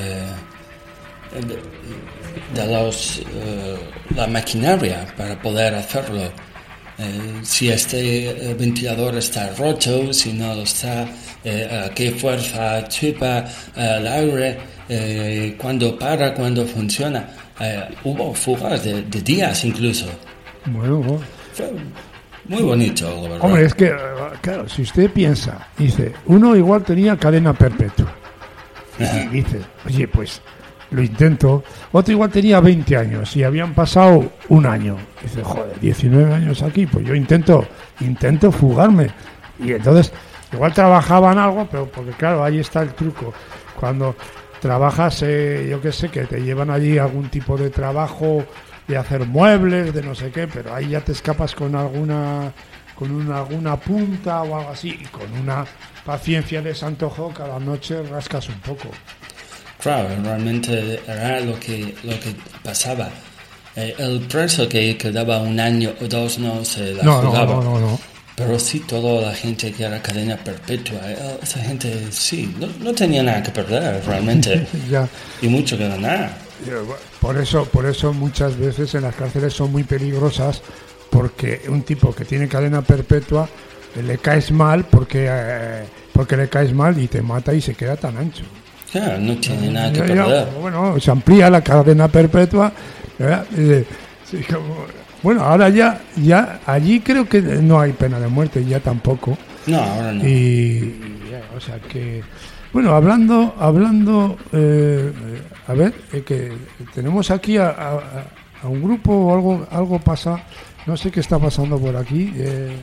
de, de los, eh, la maquinaria para poder hacerlo. Eh, si este eh, ventilador está roto, si no lo está, eh, a qué fuerza chupa eh, el aire, eh, cuándo para, cuándo funciona. Eh, hubo fugas de, de días incluso. Bueno, bueno. Fue muy bonito, la verdad. Hombre, es que, eh, claro, si usted piensa, dice, uno igual tenía cadena perpetua. Y dice, oye, pues lo intento. Otro igual tenía veinte años y habían pasado un año. Dice, joder, diecinueve años aquí, pues yo intento, intento fugarme. Y entonces, igual trabajaban algo, pero porque claro, ahí está el truco. Cuando trabajas, eh, yo qué sé, que te llevan allí algún tipo de trabajo de hacer muebles, de no sé qué, pero ahí ya te escapas con alguna con una, alguna punta o algo así, y con una paciencia de santojo, cada noche rascas un poco. Claro, realmente era lo que, lo que pasaba. Eh, el preso que quedaba un año o dos no se la No, no, jugaba. no, no, no. Pero sí, toda la gente que era cadena perpetua, eh, esa gente sí, no, no tenía nada que perder realmente Ya. y mucho que ganar. Por eso, por eso muchas veces en las cárceles son muy peligrosas, porque un tipo que tiene cadena perpetua eh, le caes mal porque eh, porque le caes mal y te mata y se queda tan ancho. Claro, no tiene nada que Ya, ya, perder. bueno, se amplía la cadena perpetua, ¿verdad? Eh, sí, como- bueno, ahora ya ya allí creo que no hay pena de muerte, ya tampoco. No, ahora no. Y, y ya, o sea que, bueno, hablando, hablando, eh, a ver, eh, que tenemos aquí a, a- a un grupo o algo, algo pasa, no sé qué está pasando por aquí. Eh,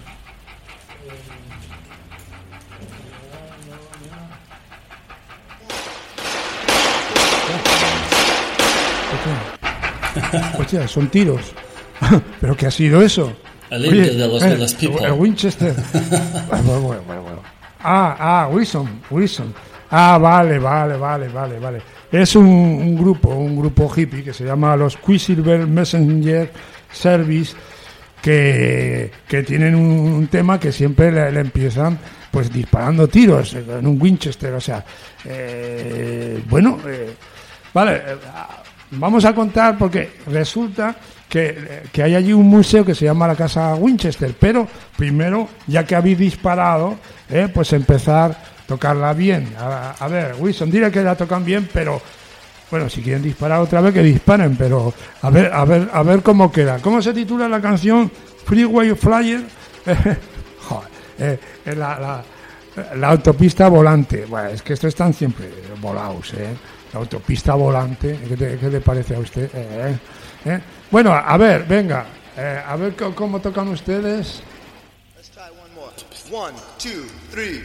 Hostia, son tiros. ¿Pero qué ha sido eso? El himno de los- de los el, people. el Winchester. Bueno, bueno, bueno, bueno. Ah, ah, Wilson, Wilson. Ah, vale, vale, vale, vale, vale. Es un, un grupo, un grupo hippie que se llama los Quicksilver Messenger Service, que, que tienen un, un tema que siempre le, le empiezan pues disparando tiros eh, en un Winchester, o sea, eh, bueno, eh, vale, eh, vamos a contar porque resulta que, que hay allí un museo que se llama la Casa Winchester, pero primero, ya que habéis disparado, eh, pues empezar a tocarla bien. A, a ver, Wilson, dile que la tocan bien, pero bueno, si quieren disparar otra vez que disparen, pero a ver, a ver, a ver cómo queda. ¿Cómo se titula la canción? Freeway Flyer. Joder, eh, eh, la, la, la autopista volante. Bueno, es que estos están siempre volados, ¿eh? La autopista volante. ¿Qué te, qué le parece a usted? Eh, eh. Bueno, a ver, venga, eh, a ver c- cómo tocan ustedes. Let's try one more. One, two, three.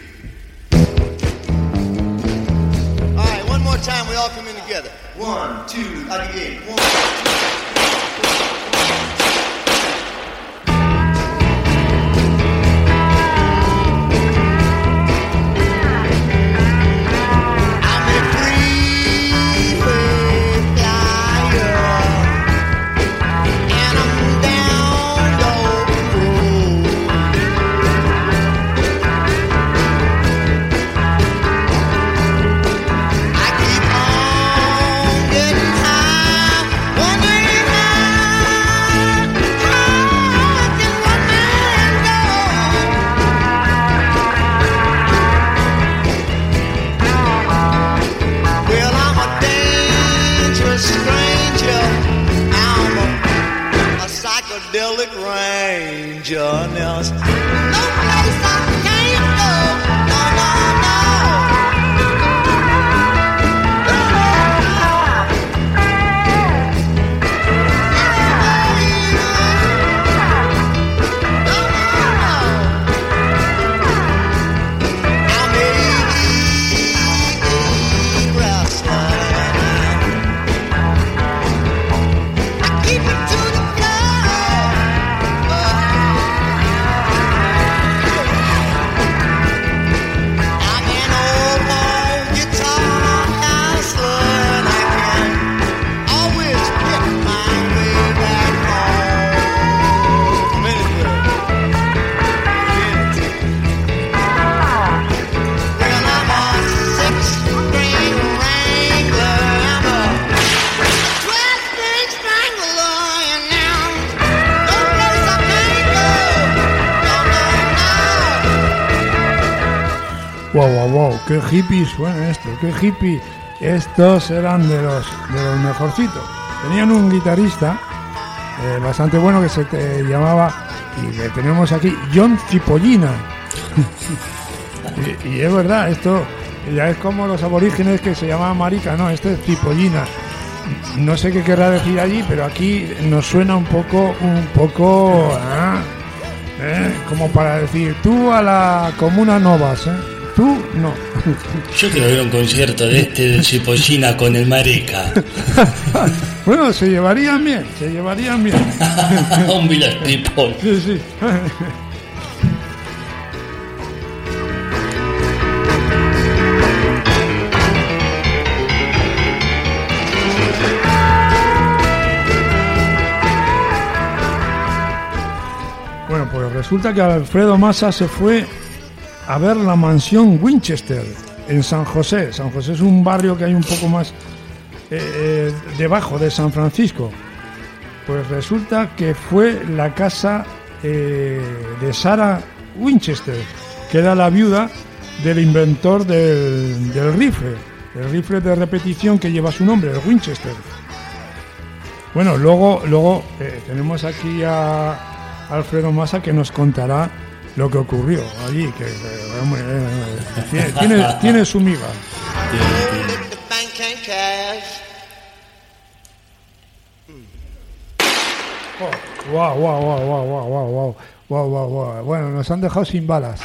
All right, one more time. We all come in together. One, two, again. One, two. I'm a freeway flyer, and I'm down the road. Wood Ranger. Now, it's no place I can't go. No, no, no. No, no, no. No, no, no. I'm a wrestler. Keep it to the floor. I'm an old home guitar counselor, and I can always pick my way back home. Anyway, well, I'm a six-string wrangler. I'm a twelve-string strangler, and now no place I can't go. No, no, no. Wow, wow, wow, qué hippie suena esto, qué hippie. Estos eran de los, de los mejorcitos. Tenían un guitarrista eh, bastante bueno que se te llamaba, y le tenemos aquí, John Cipollina. y, y es verdad, esto ya es como los aborígenes que se llamaban marica, no, este es Cipollina. No sé qué querrá decir allí, pero aquí nos suena un poco, un poco, ah, eh, como para decir, tú a la comuna no vas, ¿eh? Tú no. Yo quiero ver un concierto de este de Cipollina con el marica. Bueno, se llevarían bien, se llevarían bien. Un Village People. Sí, sí. Bueno, pues resulta que Alfredo Massa se fue a ver la mansión Winchester en San José. San José es un barrio que hay un poco más eh, eh, debajo de San Francisco. Pues resulta que fue la casa eh, de Sarah Winchester, que era la viuda del inventor del, del rifle, el rifle de repetición que lleva su nombre, el Winchester. Bueno, luego, luego eh, tenemos aquí a Alfredo Massa, que nos contará lo que ocurrió allí, que eh, hombre, eh, tiene, tiene, tiene su miga. The bank can't cash. Oh, wow, wow, wow, wow, wow, wow, wow, wow, wow, wow. Bueno, nos han dejado sin balas.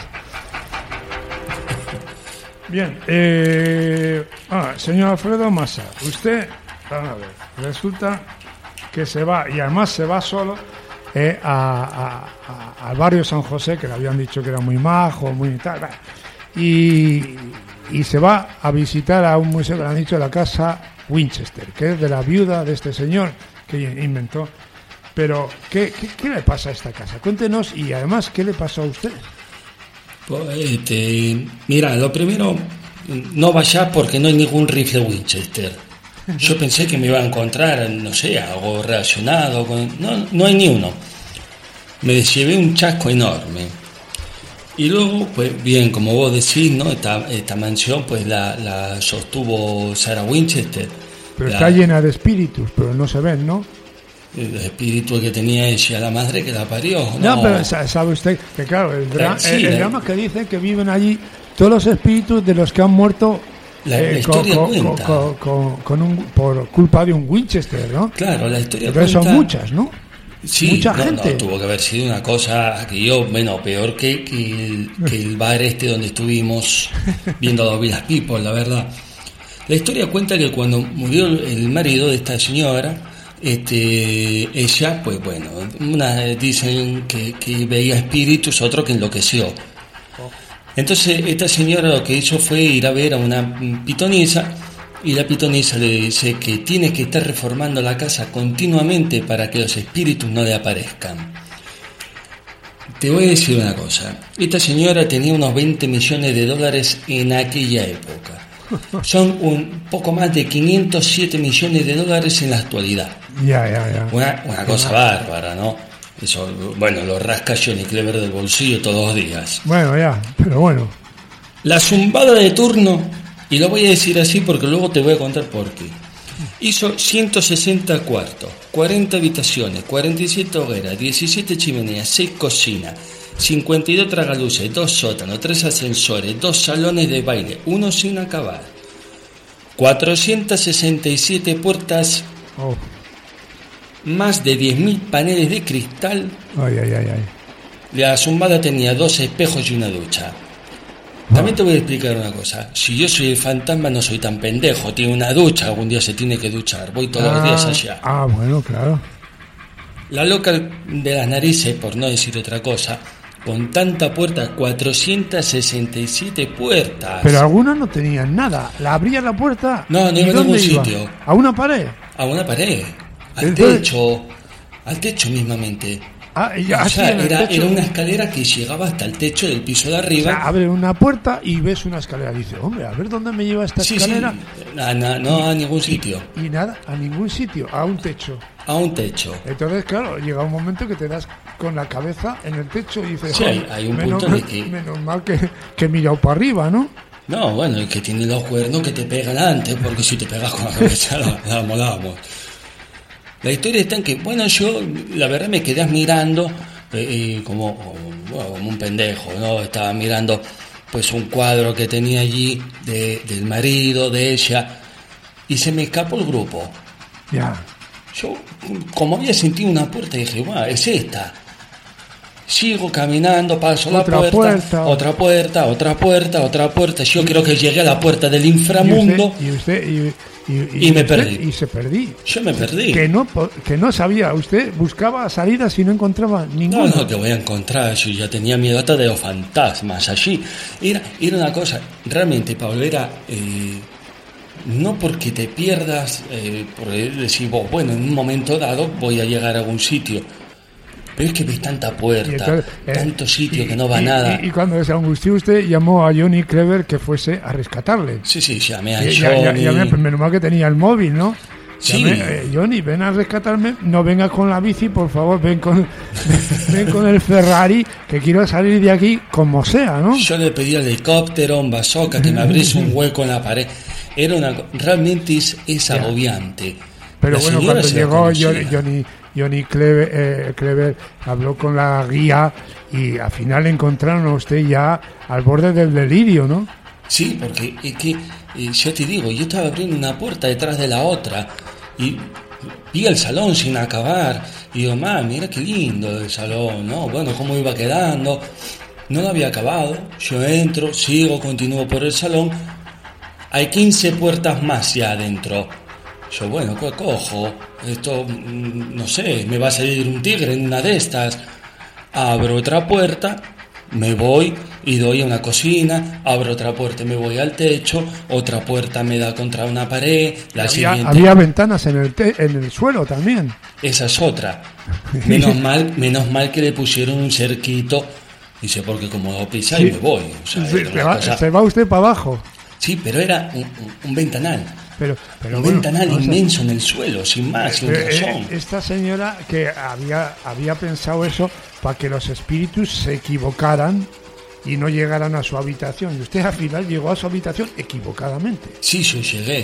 Bien, eh, ah, señor Alfredo Massa, usted, a ver, resulta que se va, y además se va solo, Eh, a, a, a, al barrio San José, que le habían dicho que era muy majo, muy tal, y, y se va a visitar a un museo que le han dicho, la casa Winchester, que es de la viuda de este señor que inventó. Pero, ¿qué, qué, qué le pasa a esta casa? Cuéntenos, y además, ¿qué le pasó a usted? Pues, este, mira, lo primero, no vaya porque no hay ningún rifle Winchester. Yo pensé que me iba a encontrar, no sé, algo relacionado con... No, no hay ni uno. Me llevé un chasco enorme. Y luego, pues bien, como vos decís, ¿no? Esta, esta mansión, pues la, la sostuvo Sarah Winchester. Pero la, está llena de espíritus, pero no se ven, ¿no? El espíritu que tenía ella, la madre que la parió. No, No, pero sabe usted que, claro, el, dra- Sí, el, el la- drama que dice que viven allí todos los espíritus de los que han muerto La- la eh, historia con, con- cuenta. con- con- con un, por culpa de un Winchester, ¿no? Claro, la historia Entonces cuenta... son muchas, ¿no? Sí, mucha no, gente. no, tuvo que haber sido una cosa que yo, bueno, peor que, que, el, que el bar este donde estuvimos viendo a los Village People, la verdad. La historia cuenta que cuando murió el marido de esta señora, este, ella, pues bueno, una dicen que, que veía espíritus, otro que enloqueció. Entonces esta señora lo que hizo fue ir a ver a una pitonisa, y la pitonisa le dice que tiene que estar reformando la casa continuamente para que los espíritus no le aparezcan. Te voy a decir una cosa, esta señora tenía unos veinte millones de dólares en aquella época. Son un poco más de quinientos siete millones de dólares en la actualidad. Ya, ya, ya. Una, una cosa bárbara, ¿no? Eso, bueno, lo rasca Johnny Clever del bolsillo todos los días. Bueno, ya, pero bueno. La zumbada de turno, y lo voy a decir así porque luego te voy a contar por qué. Hizo ciento sesenta cuartos, cuarenta habitaciones, cuarenta y siete hogueras, diecisiete chimeneas, seis cocinas, cincuenta y dos tragaluces, dos sótanos, tres ascensores, dos salones de baile, uno sin acabar, cuatrocientas sesenta y siete puertas, Oh. más de diez mil paneles de cristal. Ay, ay, ay, ay. La zumbada tenía dos espejos y una ducha. También te voy a explicar una cosa. Si yo soy el fantasma, no soy tan pendejo. Tiene una ducha, algún día se tiene que duchar. Voy todos los días allá. Ah, bueno, claro. La loca de las narices, por no decir otra cosa, con tanta puerta, cuatrocientas sesenta y siete puertas. Pero algunas no tenían nada. La abría la puerta. No, no ¿y iba a dónde ningún iba? sitio. ¿A una pared? A una pared, al Entonces- techo, al techo mismamente. Ah, y ya, O así sea, en el era, techo. era una escalera que llegaba hasta el techo del piso de O arriba. sea, abre una puerta y ves una escalera. Dice, hombre, a ver dónde me lleva esta Sí, sí, escalera. a- na- no a ningún sitio, Y nada, a ningún sitio, a un techo. a un techo. Entonces, claro, llega un momento que te das con la cabeza en el techo y dices, Sí, "Joder, hay un menos, punto de que- menos mal que, que he mirado para arriba, ¿no? No, bueno, el que tiene los cuernos que te pegan antes, porque si te pegas con la cabeza la, la molamos. La historia está en que, bueno, yo la verdad me quedé mirando eh, eh, como, bueno, como un pendejo, ¿no? Estaba mirando pues un cuadro que tenía allí de, del marido, de ella, y se me escapó el grupo. Ya. Yo, como había sentido una puerta, dije, bueno, es esta. Sigo caminando, paso Otra la puerta, puerta. otra puerta, otra puerta, otra puerta. Yo creo que llegué a la puerta del Y inframundo usted, y, usted, y, y- Y me usted- perdí. Y se perdí. yo me perdí. Que no, po- que no sabía, usted buscaba salidas y no encontraba No, ninguna. no, que voy a encontrar, yo ya tenía miedo hasta de los fantasmas allí. Era, era una cosa, realmente, Pablo, era, eh, no porque te pierdas, eh, por decir, vos, bueno, en un momento dado voy a llegar a algún sitio, pero es que ves tanta Y puerta, entonces, eh, tanto sitio y- que no va y- nada. Y, y cuando se angustió usted, llamó a Johnny Clever que fuese a rescatarle. Sí, sí, llamé a Y ya- ya- Johnny. llamé, pues menos mal que tenía el móvil, ¿no? Sí. Llamé, eh, Johnny, ven a rescatarme, no vengas con la bici, por favor, ven con, ven con el Ferrari, que quiero salir de aquí como sea, ¿no? Yo le pedí al helicóptero, un bazooka, que me abriese un hueco en la pared. Era una, co- realmente es, es Ya. agobiante. Pero La bueno, señora cuando se la llegó conocía. Johnny, Johnny, Johnny Clever, eh, Clever, habló con la guía y al final encontraron a usted ya al borde del delirio, ¿no? Sí, porque es que, eh, yo te digo, yo estaba abriendo una puerta detrás de la otra y vi el salón sin acabar. Y digo, ma, mira qué lindo el salón, ¿no? Bueno, cómo iba quedando. No lo había acabado. Yo entro, sigo, continúo por el salón. Hay quince puertas más ya adentro. Yo, bueno, ¿qué cojo? Esto, mm, no sé, me va a salir un tigre en una de estas. Abro otra puerta, me voy y doy a una cocina, abro otra puerta y me voy al techo, otra puerta me da contra una pared, la Había, siguiente... había ventanas en el, te- en el suelo también. Esa es otra. Menos mal, menos mal que le pusieron un cerquito. Dice, porque como lo pisa y Sí. me voy. O sea, se, era se una va, cosa- se va usted para abajo. Sí, pero era un, un- un ventanal. Pero, pero un bueno, ventanal vamos a- inmenso en el suelo, sin más, sin Eh, eh, razón. esta señora que había, había pensado eso para que los espíritus se equivocaran y no llegaran a su habitación. Y usted al final llegó a su habitación equivocadamente. Sí, yo llegué.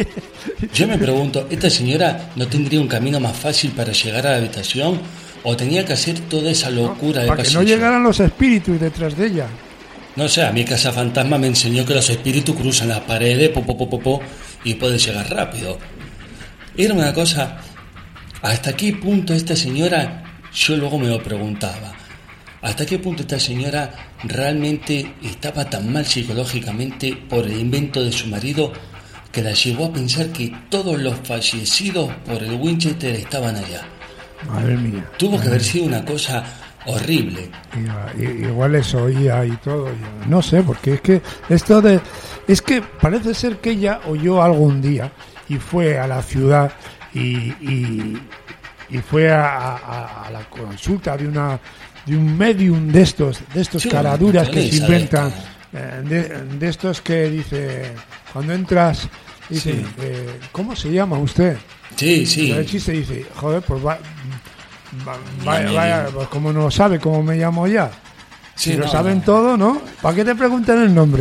Yo me pregunto, ¿esta señora no tendría un camino más fácil para llegar a la habitación? ¿O tenía que hacer toda esa locura de Para que pasillo? no llegaran los espíritus detrás de ella. No sé, a mi casa fantasma me enseñó que los espíritus cruzan las paredes, po, po, po, po, po, y pueden llegar rápido. Era una cosa... ¿Hasta qué punto esta señora... Yo luego me lo preguntaba. ¿Hasta qué punto esta señora realmente estaba tan mal psicológicamente por el invento de su marido que la llevó a pensar que todos los fallecidos por el Winchester estaban allá? Madre mía. Tuvo que haber sido una cosa horrible. Y- y- Igual les oía y todo. yo no sé, porque es que esto de... Es que parece ser que ella oyó algún día y fue a la ciudad y, y, y fue a, a- a la consulta de una de un medium de estos de estos Sí, caraduras que se esa inventan, de eh, de, de estos que dice, cuando entras, dice, Sí. eh, ¿cómo se llama usted? Sí, sí. El chiste dice, joder, pues va, va- Ni vaya, medio. vaya, pues como no sabe cómo me llamo ya. Sí, Si lo no, saben no. todo, ¿no? ¿Para qué te preguntan el nombre?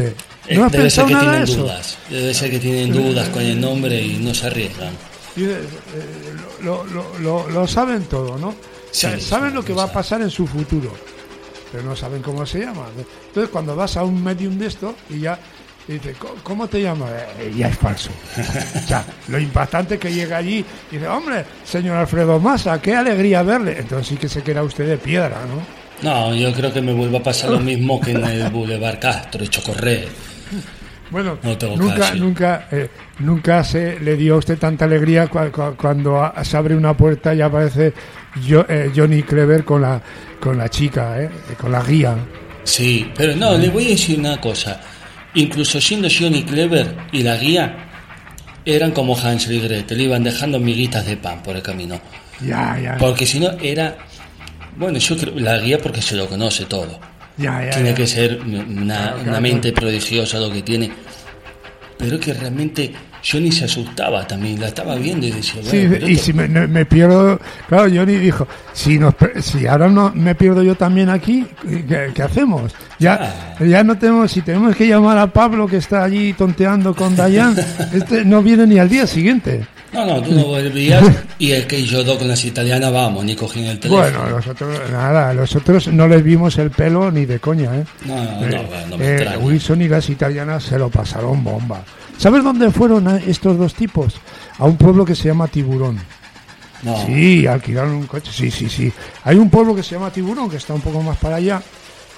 Eh, ¿No has debe ser pensado que nada tienen de eso? dudas. Debe ser que tienen dudas con el nombre y no se arriesgan. Y, eh, lo, lo, lo, lo saben todo, ¿no? O sea, Sí, saben sí, lo que lo va a saben. pasar en su futuro, pero no saben cómo se llama. Entonces, cuando vas a un medium de esto y ya y dice, "¿Cómo- ¿cómo te llamas?" Eh, ya es falso. O sea, lo impactante que llega allí y dice, hombre, señor Alfredo Massa, qué alegría verle. Entonces sí que se queda usted de piedra, ¿no? No, yo creo que me vuelva a pasar lo mismo que en el Boulevard Castro, hecho correr. Bueno, No tengo nunca, calle. nunca, eh, nunca se le dio a usted tanta alegría cua- cua- cuando a- se abre una puerta y aparece yo, eh, Johnny Clever con la con la chica, eh, con la guía. Sí, pero no, le voy a decir una cosa. Incluso siendo Johnny Clever y la guía, eran como Hansel y Gretel, iban dejando miguitas de pan por el camino. Ya, ya, Porque si no, era... Bueno, yo creo la guía porque se lo conoce todo. ya, ya. Tiene ya. que ser una, Claro, una claro, mente prodigiosa lo que tiene. Pero que realmente Johnny se asustaba también, la estaba viendo y decía, bueno, Sí, pero y esto- si me, no- me pierdo, claro, Johnny dijo, si nos, per- si ahora no me pierdo yo también aquí, ¿qué, qué hacemos? Ya, Ah. ya no tenemos, si tenemos que llamar a Pablo que está allí tonteando con Dayan, este no viene ni al día siguiente. No, no, tú no volvías y el que yo do con las italianas vamos, ni cogí el teléfono. Bueno, los otros, nada, los otros no les vimos el pelo ni de coña, ¿eh? No, no, no, Eh, bueno, no me eh, extraña. Wilson y las italianas se lo pasaron bomba. ¿Sabes dónde fueron a estos dos tipos? A un pueblo que se llama Tiburón. No. Sí, alquilaron un coche, sí, sí, sí. Hay un pueblo que se llama Tiburón, que está un poco más para allá,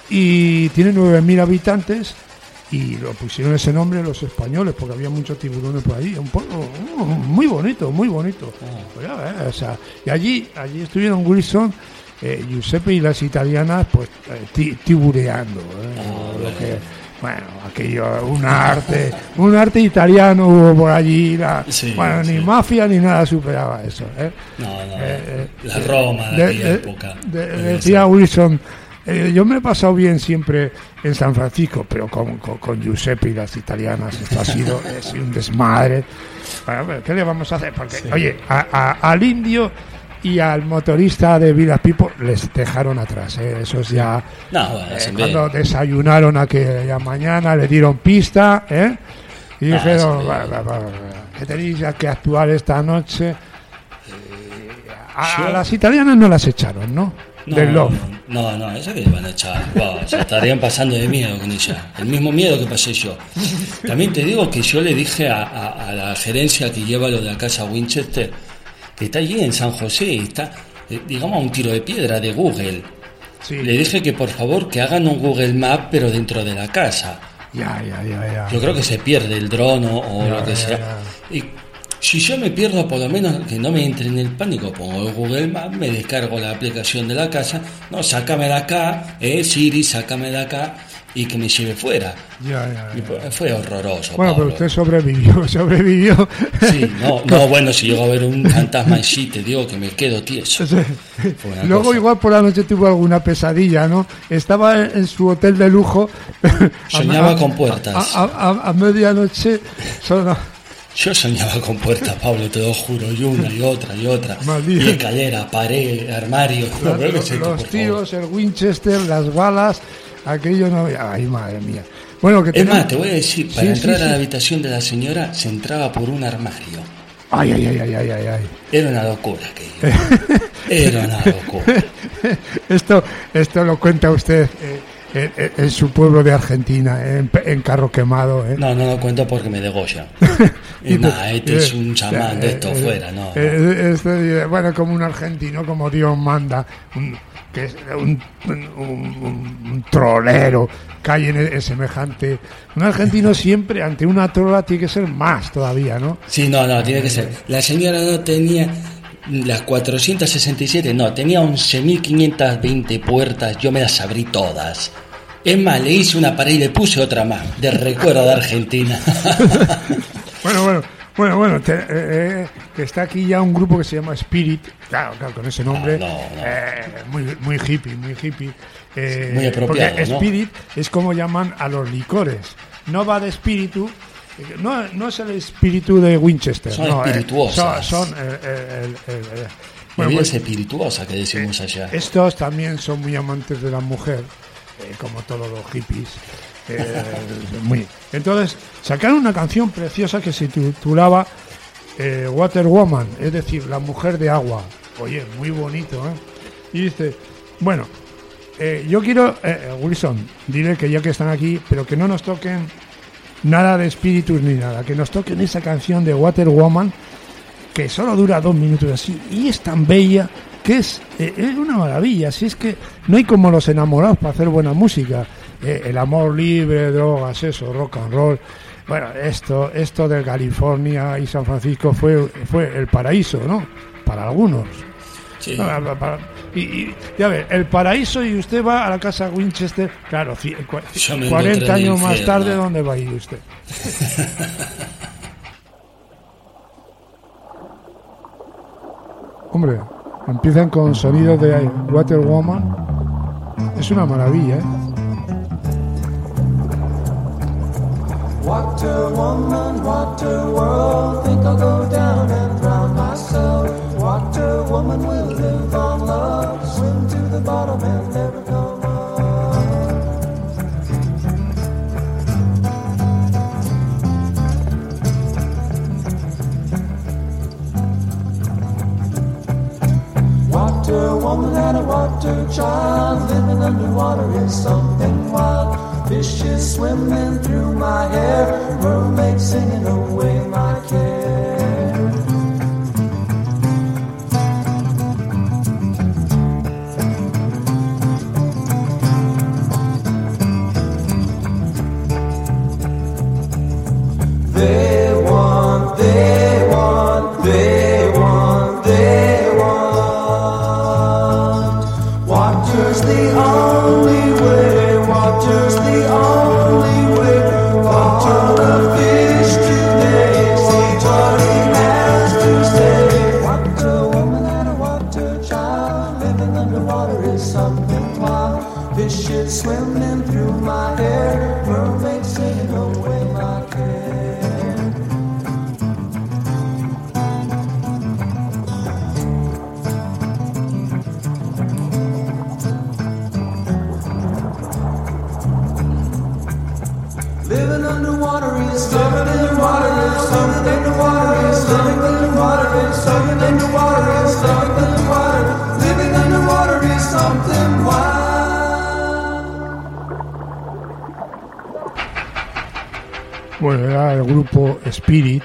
y tiene nueve mil habitantes, y lo pusieron ese nombre los españoles, porque había muchos tiburones por ahí. Un pueblo uh, muy bonito, muy bonito. Pues ya ves, o sea, y allí, allí estuvieron Wilson, eh, Giuseppe y las italianas, pues eh, ti- tibureando. eh, Ah, lo que- bueno, aquello, un arte, un arte italiano hubo por allí. La, Sí, bueno, ni sí. mafia ni nada superaba eso. ¿eh? No, no, Eh, eh, la Roma de, De- aquella de- época. de- Debe decía ser. Wilson, eh, yo me he pasado bien siempre en San Francisco, pero con, con, con Giuseppe y las italianas esto ha sido es un desmadre. Bueno, pero ¿qué le vamos a hacer? Porque, Sí. oye, a- a- al indio y al motorista de Village People les dejaron atrás, ¿eh? Esos ya, No, bueno, eh, se ve. cuando desayunaron aquella mañana, le dieron pista, ¿eh? Y Ah, dijeron, sí. "Va, va, va, va, que tenéis ya que actuar esta noche." A, a Yo- las italianas no las echaron, ¿no? No, Del Love. no, no, eso que le van a echar. Wow, se estarían pasando de miedo con ella. El mismo miedo que pasé yo. También te digo que yo le dije a, a- a la gerencia que lleva lo de la casa Winchester, que está allí en San José, está, eh, digamos, a un tiro de piedra de Google. Sí. Le dije que por favor que hagan un Google Map, pero dentro de la casa. Ya, ya, ya, ya. Yo creo que se pierde el dron o, o Ya, lo que ya, sea. Y si yo me pierdo, por lo menos que no me entre en el pánico, pongo el Google Maps, me descargo la aplicación de la casa, no, sácame de acá, eh, Siri, sácame de acá y que me lleve fuera. Ya, ya, Y ya. fue- fue horroroso. Bueno, pero Pablo. usted sobrevivió, sobrevivió. Sí, no, no, bueno, si llego a ver un fantasma en sí, te digo que me quedo tieso. Sí. Fue una Luego cosa. igual por la noche tuvo alguna pesadilla, ¿no? Estaba en, en su hotel de lujo. Soñaba a- con puertas. A, a- a- a medianoche sonó. Yo soñaba con puertas, Pablo, te lo juro, y una y otra y otra. Maldito. Y escalera, pared, armario. No, Los, pero que los- sé tú, los por favor. tiros, el Winchester, las balas, aquello no. Ay, madre mía. Bueno, que Es tenemos- más, te voy a decir, para Sí, sí, entrar sí. a la habitación de la señora se entraba por un armario. Ay, ay, ay, ay, ay, ay, ay. Era una locura aquello. Era una locura. Esto, esto lo cuenta usted eh, en, en- en su pueblo de Argentina, en, en Carro Quemado. ¿eh? No, no lo cuento porque me degollan. Y Y te- nada, este es un chamán eh, de esto eh, fuera, no. no. eh, este, bueno, como un argentino, como Dios manda, un, que es un, un, un- un trolero, cae en, en semejante. Un argentino siempre ante una trola tiene que ser más todavía, ¿no? Sí, no, no, tiene que ser. La señora no tenía las cuatrocientas sesenta y siete, no, tenía once mil quinientas veinte puertas, yo me las abrí todas. Es más, le hice una pared y le puse otra más, de recuerdo de Argentina. Bueno, bueno, bueno, bueno, te- eh, eh, que está aquí ya un grupo que se llama Spirit, claro, claro, con ese nombre, Ah, no, no. eh, muy, muy hippie, muy hippie. eh, Muy apropiado, porque ¿no? Spirit es como llaman a los licores, no va de espíritu, eh, no, no es el espíritu de Winchester, Son no, eh, espirituosas. son, son, eh, eh, el- el- el- bueno, Bebidas pues, espirituosa que decimos allá. estos también son muy amantes de la mujer, eh, como todos los hippies. Eh, muy. Entonces sacaron una canción preciosa que se titulaba eh, Water Woman, es decir, la mujer de agua. Oye, muy bonito, ¿eh? Y dice, bueno, eh, yo quiero, eh, Wilson, dile que ya que están aquí, pero que no nos toquen nada de espíritus ni nada, que nos toquen esa canción de Water Woman, que solo dura dos minutos así, y es tan bella que es, eh, es una maravilla. Si es que no hay como los enamorados para hacer buena música. Eh, el amor libre, drogas, eso, rock and roll. Bueno, esto esto de California y San Francisco fue fue el paraíso, ¿no? Para algunos. Sí. Para, para, y, y, y a ver, el paraíso, y usted va a la casa Winchester, claro, ci, cua, cuarenta años más tarde, ¿no? ¿Dónde va a ir usted? Hombre, empiezan con sonidos de Water Woman. Es una maravilla, ¿eh? Water woman, water world, think I'll go down and drown myself. Water woman will live on love, swim to the bottom and never come up. Water woman and a water child, living underwater is something wild. Fishes swimming through my hair, mermaids singing away my care. They want, they want, they want, they want. Water's the only way. Water's the only way. Water the fish today. See what he has to say. Water woman and a water child, living underwater is something wild. Fishes swimming through my hair, mermaids singing away my care. Living underwater is something underwater is something underwater is something underwater is something underwater is something underwater. Living underwater is something wild. Bueno, era el grupo Spirit,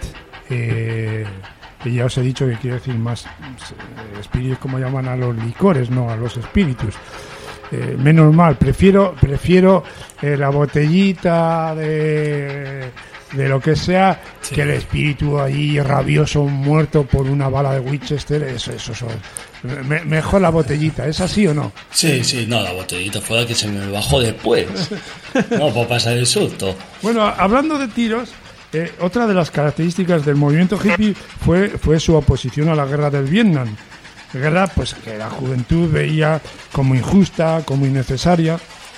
eh, que ya os he dicho que quiere decir más eh, Spirit, como llaman a los licores, no a los espíritus. Eh, menos mal, prefiero prefiero eh, la botellita de, de lo que sea, sí, que el espíritu ahí rabioso muerto por una bala de Winchester. Eso, eso, eso. Me, mejor la botellita, ¿es así o no? Sí, sí, no, la botellita fue la que se me bajó después. No, para pasar el susto. Bueno, hablando de tiros, eh, otra de las características del movimiento hippie fue, fue su oposición a la guerra del Vietnam. Guerra, pues, que la juventud veía como injusta, como innecesaria.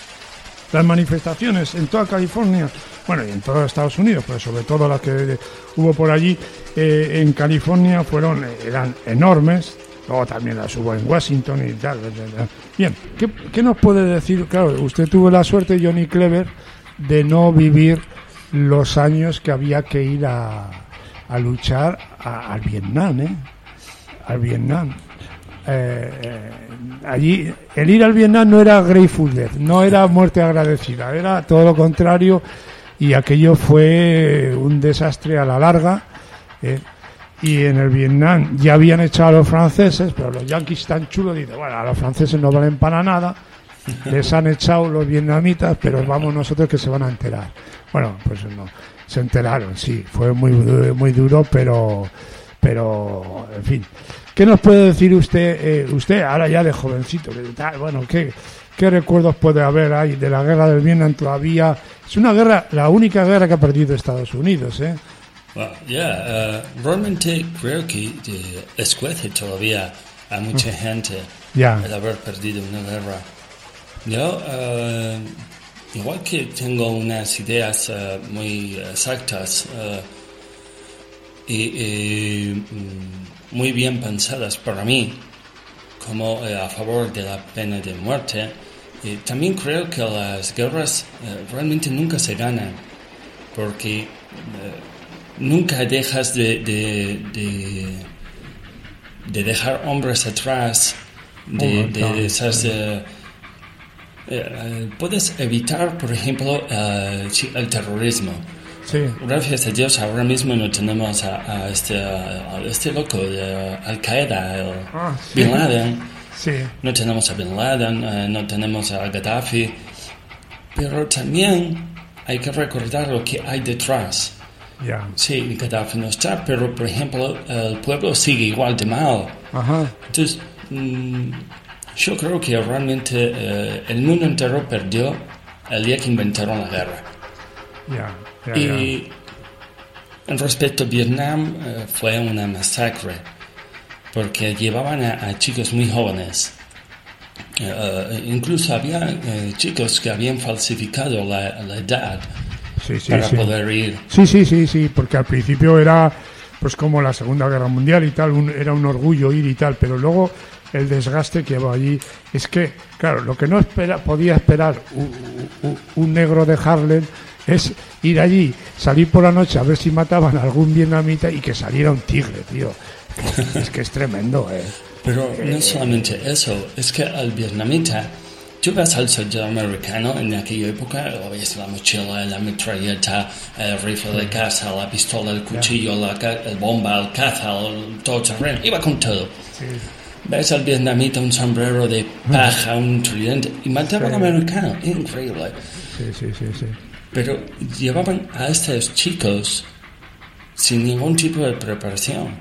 Las manifestaciones en toda California, bueno, y en todos Estados Unidos, pero sobre todo las que hubo por allí, eh, en California, fueron eran enormes. Luego también las hubo en Washington y tal. Bien, ¿qué, qué nos puede decir? Claro, usted tuvo la suerte, Johnny Clever, de no vivir los años que había que ir a, a luchar a, al Vietnam, ¿eh? Al Vietnam. Eh, eh, allí el ir al Vietnam no era Grateful Dead, no era muerte agradecida, era todo lo contrario, y aquello fue un desastre a la larga. eh, y en el Vietnam ya habían echado a los franceses, pero los yanquis tan chulos dicen, bueno, a los franceses no valen para nada, les han echado los vietnamitas, pero vamos nosotros que se van a enterar. Bueno, pues no, se enteraron, sí, fue muy muy duro, pero pero en fin. ¿Qué nos puede decir usted, eh, usted ahora ya de jovencito? Bueno, ¿qué, ¿qué recuerdos puede haber ahí de la guerra del Vietnam todavía? Es una guerra, la única guerra que ha perdido Estados Unidos, ¿eh? Well, yeah, uh, realmente creo que eh, escuece todavía a mucha gente yeah. el haber perdido una guerra. Yo, uh, igual que tengo unas ideas uh, muy exactas uh, y... y muy bien pensadas para mí, como eh, a favor de la pena de muerte, Y también creo que las guerras eh, realmente nunca se ganan, porque eh, nunca dejas de, de, de, de dejar hombres atrás, de, de, de esas... Eh, eh, puedes evitar, por ejemplo, eh, el terrorismo. Sí. Gracias a Dios ahora mismo no tenemos a, a, este, a este loco de Al-Qaeda, el Ah, sí. Bin Laden. Sí, No tenemos a Bin Laden, eh, no tenemos a Gaddafi, pero también hay que recordar lo que hay detrás. ya. Sí, Gaddafi no está, pero por ejemplo el pueblo sigue igual de mal. Ajá. Entonces, mm, yo creo que realmente eh, el mundo entero perdió el día que inventaron la guerra. Ya, ya, ya. Y en respecto a Vietnam, eh, fue una masacre, porque llevaban a, a chicos muy jóvenes. Eh, eh, incluso había eh, chicos que habían falsificado la, la edad Sí, sí, para sí. poder ir. Sí, sí, sí, sí, porque al principio era pues como la Segunda Guerra Mundial y tal, un- era un orgullo ir y tal, pero luego el desgaste que va allí es que, claro, lo que no espera, podía esperar un, un- un negro de Harlem es ir allí, salir por la noche a ver si mataban a algún vietnamita y que saliera un tigre, tío. Es que es tremendo, eh. Pero no solamente eso, es que el vietnamita, tú vas al soldado americano en aquella época, o ves la mochila, la metralleta, el rifle de caza, la pistola, el cuchillo, la ca- el bomba, el caza, el todoterreno, iba con todo. Ves al vietnamita un sombrero de paja, un tridente, y mataba al americano, increíble. Sí, sí, sí, sí. Pero llevaban a estos chicos sin ningún tipo de preparación.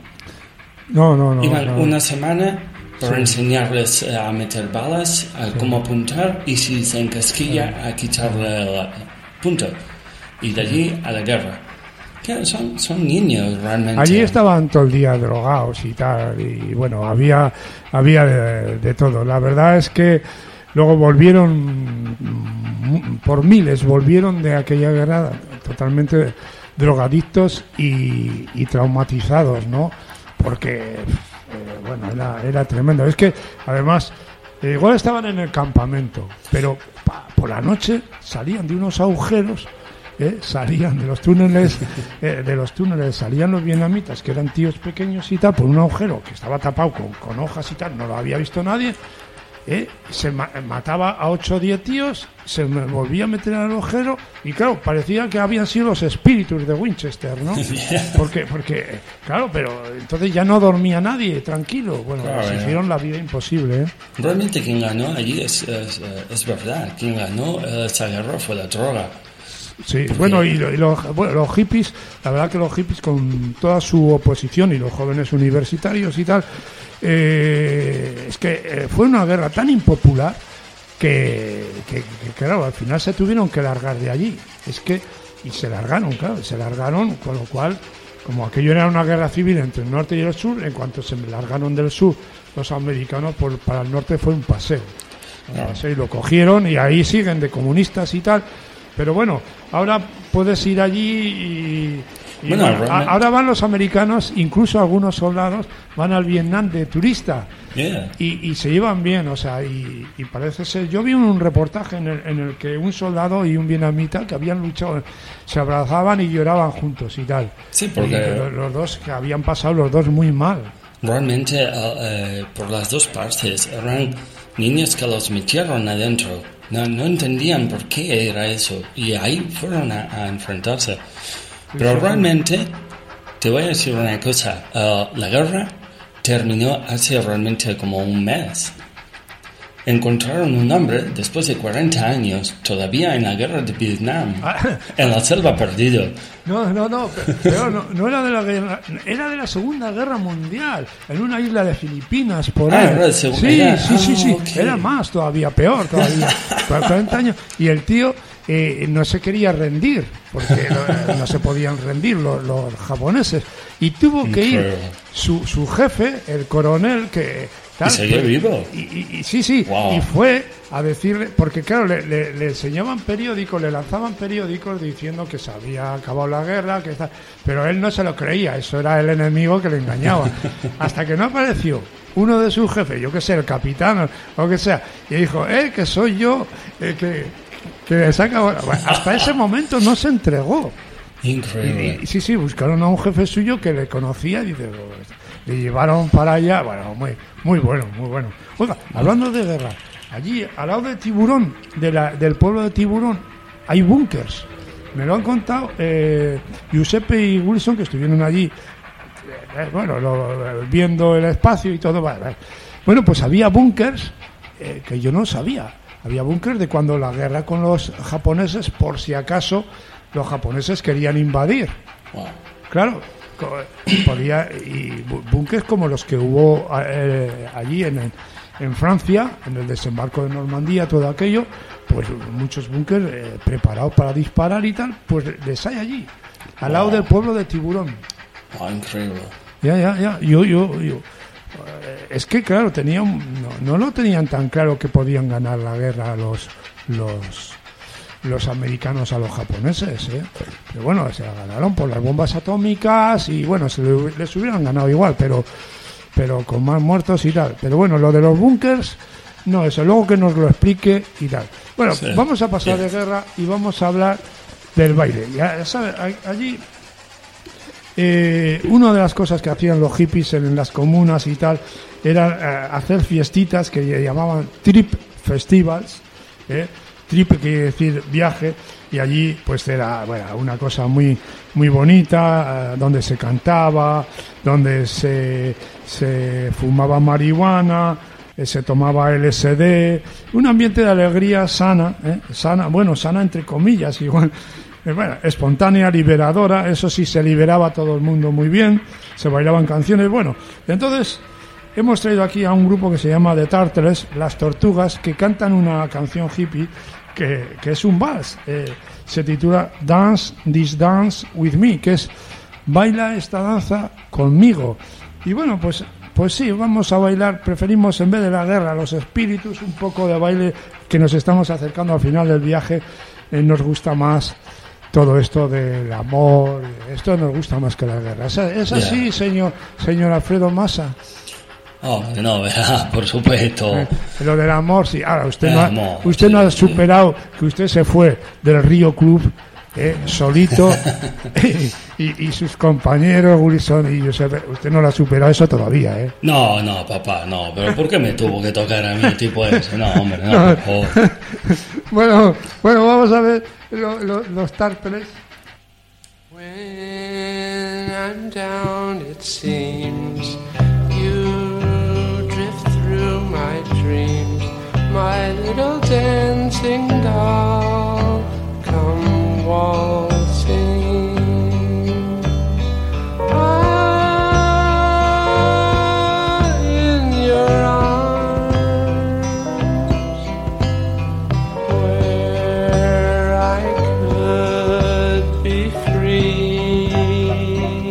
No, no, no. Iban no. una semana para Sí. enseñarles a meter balas, a cómo apuntar y si se encasquilla a quitarle el punto. Y de allí a la guerra. Que son, son niños realmente. Allí estaban todo el día drogados y tal, y bueno, había, había de, de todo. La verdad es que luego volvieron, mm, por miles, volvieron de aquella guerra totalmente drogadictos y, y traumatizados, ¿no? Porque, eh, bueno, era, era tremendo. Es que, además, eh, igual estaban en el campamento, pero pa- por la noche salían de unos agujeros. ¿eh? Salían de los túneles, eh, de los túneles salían los vietnamitas, que eran tíos pequeños y tal, por un agujero que estaba tapado con, con hojas y tal, no lo había visto nadie. ¿eh? Se ma- mataba a ocho o diez tíos, se me volvía a meter en el agujero y claro, parecía que habían sido los espíritus de Winchester, ¿no? Porque, porque claro, pero entonces ya no dormía nadie, tranquilo. Bueno, Claro, les ya. hicieron la vida imposible, ¿eh? Realmente quien ganó allí es, es, eh, es verdad. Quien ganó eh, esa guerra fue la droga. Sí, bueno, y, lo- y los, bueno, los hippies, la verdad que los hippies con toda su oposición y los jóvenes universitarios y tal, eh, es que eh, fue una guerra tan impopular que, que, que, claro, al final se tuvieron que largar de allí. Es que, y se largaron, claro, se largaron, con lo cual, como aquello era una guerra civil entre el norte y el sur, en cuanto se largaron del sur los americanos, por, para el norte fue un paseo. Un paseo y lo cogieron y ahí siguen de comunistas y tal. Pero bueno, ahora puedes ir allí y, y Bueno, bueno, realmente- a- ahora van los americanos, incluso algunos soldados, van al Vietnam de turista Yeah. y, y se llevan bien, o sea, y, y parece ser... Yo vi un reportaje en el, en el que un soldado y un vietnamita que habían luchado, se abrazaban y lloraban juntos y tal. Sí, porque- Y los, los dos, que habían pasado los dos muy mal. Realmente, eh, eh, por las dos partes, eran niños que los metieron adentro. No, no entendían por qué era eso. Y ahí fueron a, a enfrentarse. Pero realmente, te voy a decir una cosa. eh, la guerra terminó hace realmente como un mes. Encontraron un hombre, después de cuarenta años, todavía en la guerra de Vietnam, Ah. en la selva perdido. No, no, no, pe- pero no, no era de la guerra, era de la Segunda Guerra Mundial, en una isla de Filipinas, por Ah, ahí. era de Segu- Sí, era- sí, sí, ah, sí, ok. era más todavía, peor todavía, cuarenta años, y el tío eh, no se quería rendir, porque no, no se podían rendir los, los japoneses, y tuvo que ir Increíble. su, su jefe, el coronel, que... ¿Y seguía vivo? Y, y- y sí, sí, Wow. y fue a decirle, porque claro, le, le- le enseñaban periódicos, le lanzaban periódicos diciendo que se había acabado la guerra, que está, pero él no se lo creía, eso era el enemigo que le engañaba. Hasta que no apareció uno de sus jefes, yo que sé, el capitán o lo que sea, y dijo, eh, que soy yo, eh, que, que saca... Bueno, hasta ese momento no se entregó. Increíble. Y, y, sí, sí, buscaron a un jefe suyo que le conocía y dice, le llevaron para allá, bueno, muy, muy bueno, muy bueno. Oiga, hablando de guerra, allí, al lado de Tiburón, de la, del pueblo de Tiburón, hay búnkers. Me lo han contado eh, Giuseppe y Wilson, que estuvieron allí, eh, bueno, lo, viendo el espacio y todo. Vale. Bueno, pues había búnkers eh, que yo no sabía. Había búnkers de cuando la guerra con los japoneses, por si acaso los japoneses querían invadir. Wow. Claro, podía, y búnkers como los que hubo eh, allí en, en Francia, en el desembarco de Normandía, todo aquello. Pues muchos búnkers eh, preparados para disparar y tal, pues les hay allí, al wow. lado del pueblo de Tiburón. Oh, increíble. Ya, ya, ya. Yo, yo, yo. Eh, es que, claro, tenía un, no, no lo tenían tan claro que podían ganar la guerra los los los americanos a los japoneses, ¿eh? Pero bueno, se la ganaron por las bombas atómicas y bueno, se les, les hubieran ganado igual, pero pero con más muertos y tal. Pero bueno, lo de los búnkers, no, eso luego que nos lo explique y tal. Bueno, sí. Vamos a pasar sí. de guerra y vamos a hablar del baile. Ya sabes, allí eh, una de las cosas que hacían los hippies en, en las comunas y tal era eh, hacer fiestitas que llamaban trip festivals, ¿eh? Trip quiere decir viaje, y allí pues era bueno, una cosa muy muy bonita, eh, donde se cantaba, donde se, se fumaba marihuana, se tomaba L S D, un ambiente de alegría sana, ¿eh? sana, bueno, sana entre comillas, igual, eh, bueno, espontánea, liberadora, eso sí, se liberaba todo el mundo muy bien, se bailaban canciones, bueno, entonces hemos traído aquí a un grupo que se llama The Turtles, Las Tortugas, que cantan una canción hippie que, que es un vals, eh, se titula Dance This Dance With Me, que es baila esta danza conmigo, y bueno, pues Pues sí, vamos a bailar, preferimos en vez de la guerra, los espíritus, un poco de baile, que nos estamos acercando al final del viaje, eh, nos gusta más todo esto del amor, esto nos gusta más que la guerra. ¿Es, es así, yeah. señor señor Alfredo Massa? Oh, no, por supuesto. Eh, lo del amor, sí. Ahora, usted, no ha, amor, usted sí, no ha superado que usted se fue del Río Club Eh, solito y, y sus compañeros Wilson y Josep, usted no lo ha superado eso todavía, ¿eh? No, no, papá, no, pero ¿por qué me tuvo que tocar a mí tipo ese? No, hombre, no, no. Por favor. bueno, bueno, vamos a ver lo, lo, los Turtles. When I'm down it seems you drift through my dreams, my little dancing doll, come waltzing. Ah, in your arms, where I could be free.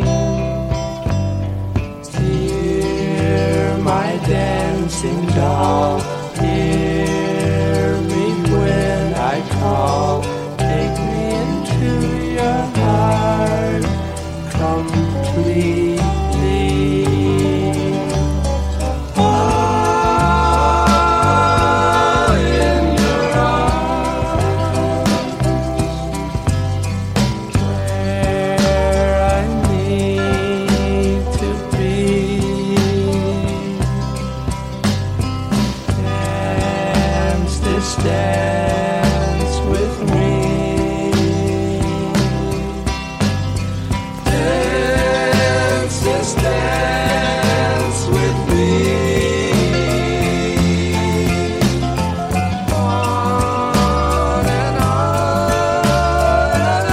Dear my dancing doll, hear me when I call. Heart completely. Oh, in your arms, where I need to be. Dance this dance with me. Dance with me. On and on and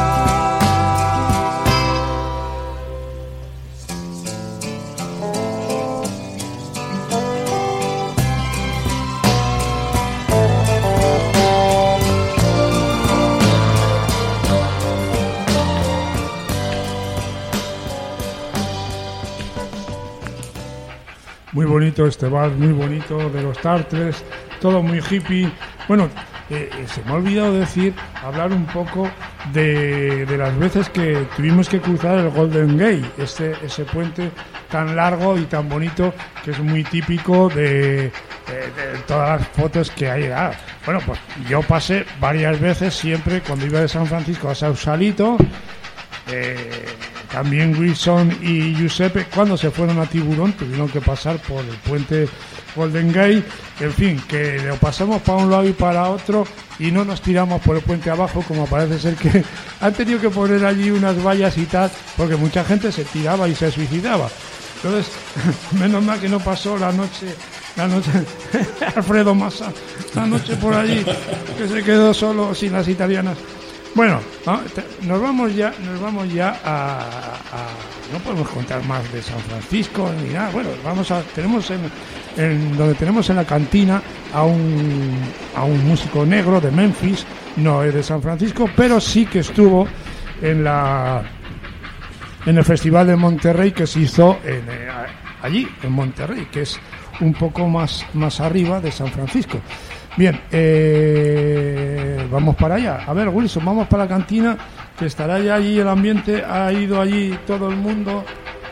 Muy bonito este bar, muy bonito de los Turtles, todo muy hippie. Bueno, eh, se me ha olvidado decir, hablar un poco de, de las veces que tuvimos que cruzar el Golden Gate, ese, ese puente tan largo y tan bonito, que es muy típico de, de, de todas las fotos que hay. Ah, bueno, pues yo pasé varias veces siempre cuando iba de San Francisco a Sausalito. Eh, también Wilson y Giuseppe, cuando se fueron a Tiburón, tuvieron que pasar por el puente Golden Gate. En fin, que lo pasamos para un lado y para otro y no nos tiramos por el puente abajo, como parece ser que han tenido que poner allí unas vallas y tal, porque mucha gente se tiraba y se suicidaba. Entonces, menos mal que no pasó la noche, la noche Alfredo Massa, la noche por allí, que se quedó solo sin las italianas. Bueno, nos vamos ya, nos vamos ya a, a, no podemos contar más de San Francisco ni nada. Bueno, vamos a, tenemos en, en donde tenemos en la cantina a un a un músico negro de Memphis, no es de San Francisco, pero sí que estuvo en la en el Festival de Monterrey que se hizo en, eh, allí en Monterrey, que es un poco más más arriba de San Francisco. Bien, eh, vamos para allá. A ver, Wilson, vamos para la cantina, que estará ya allí el ambiente, ha ido allí todo el mundo.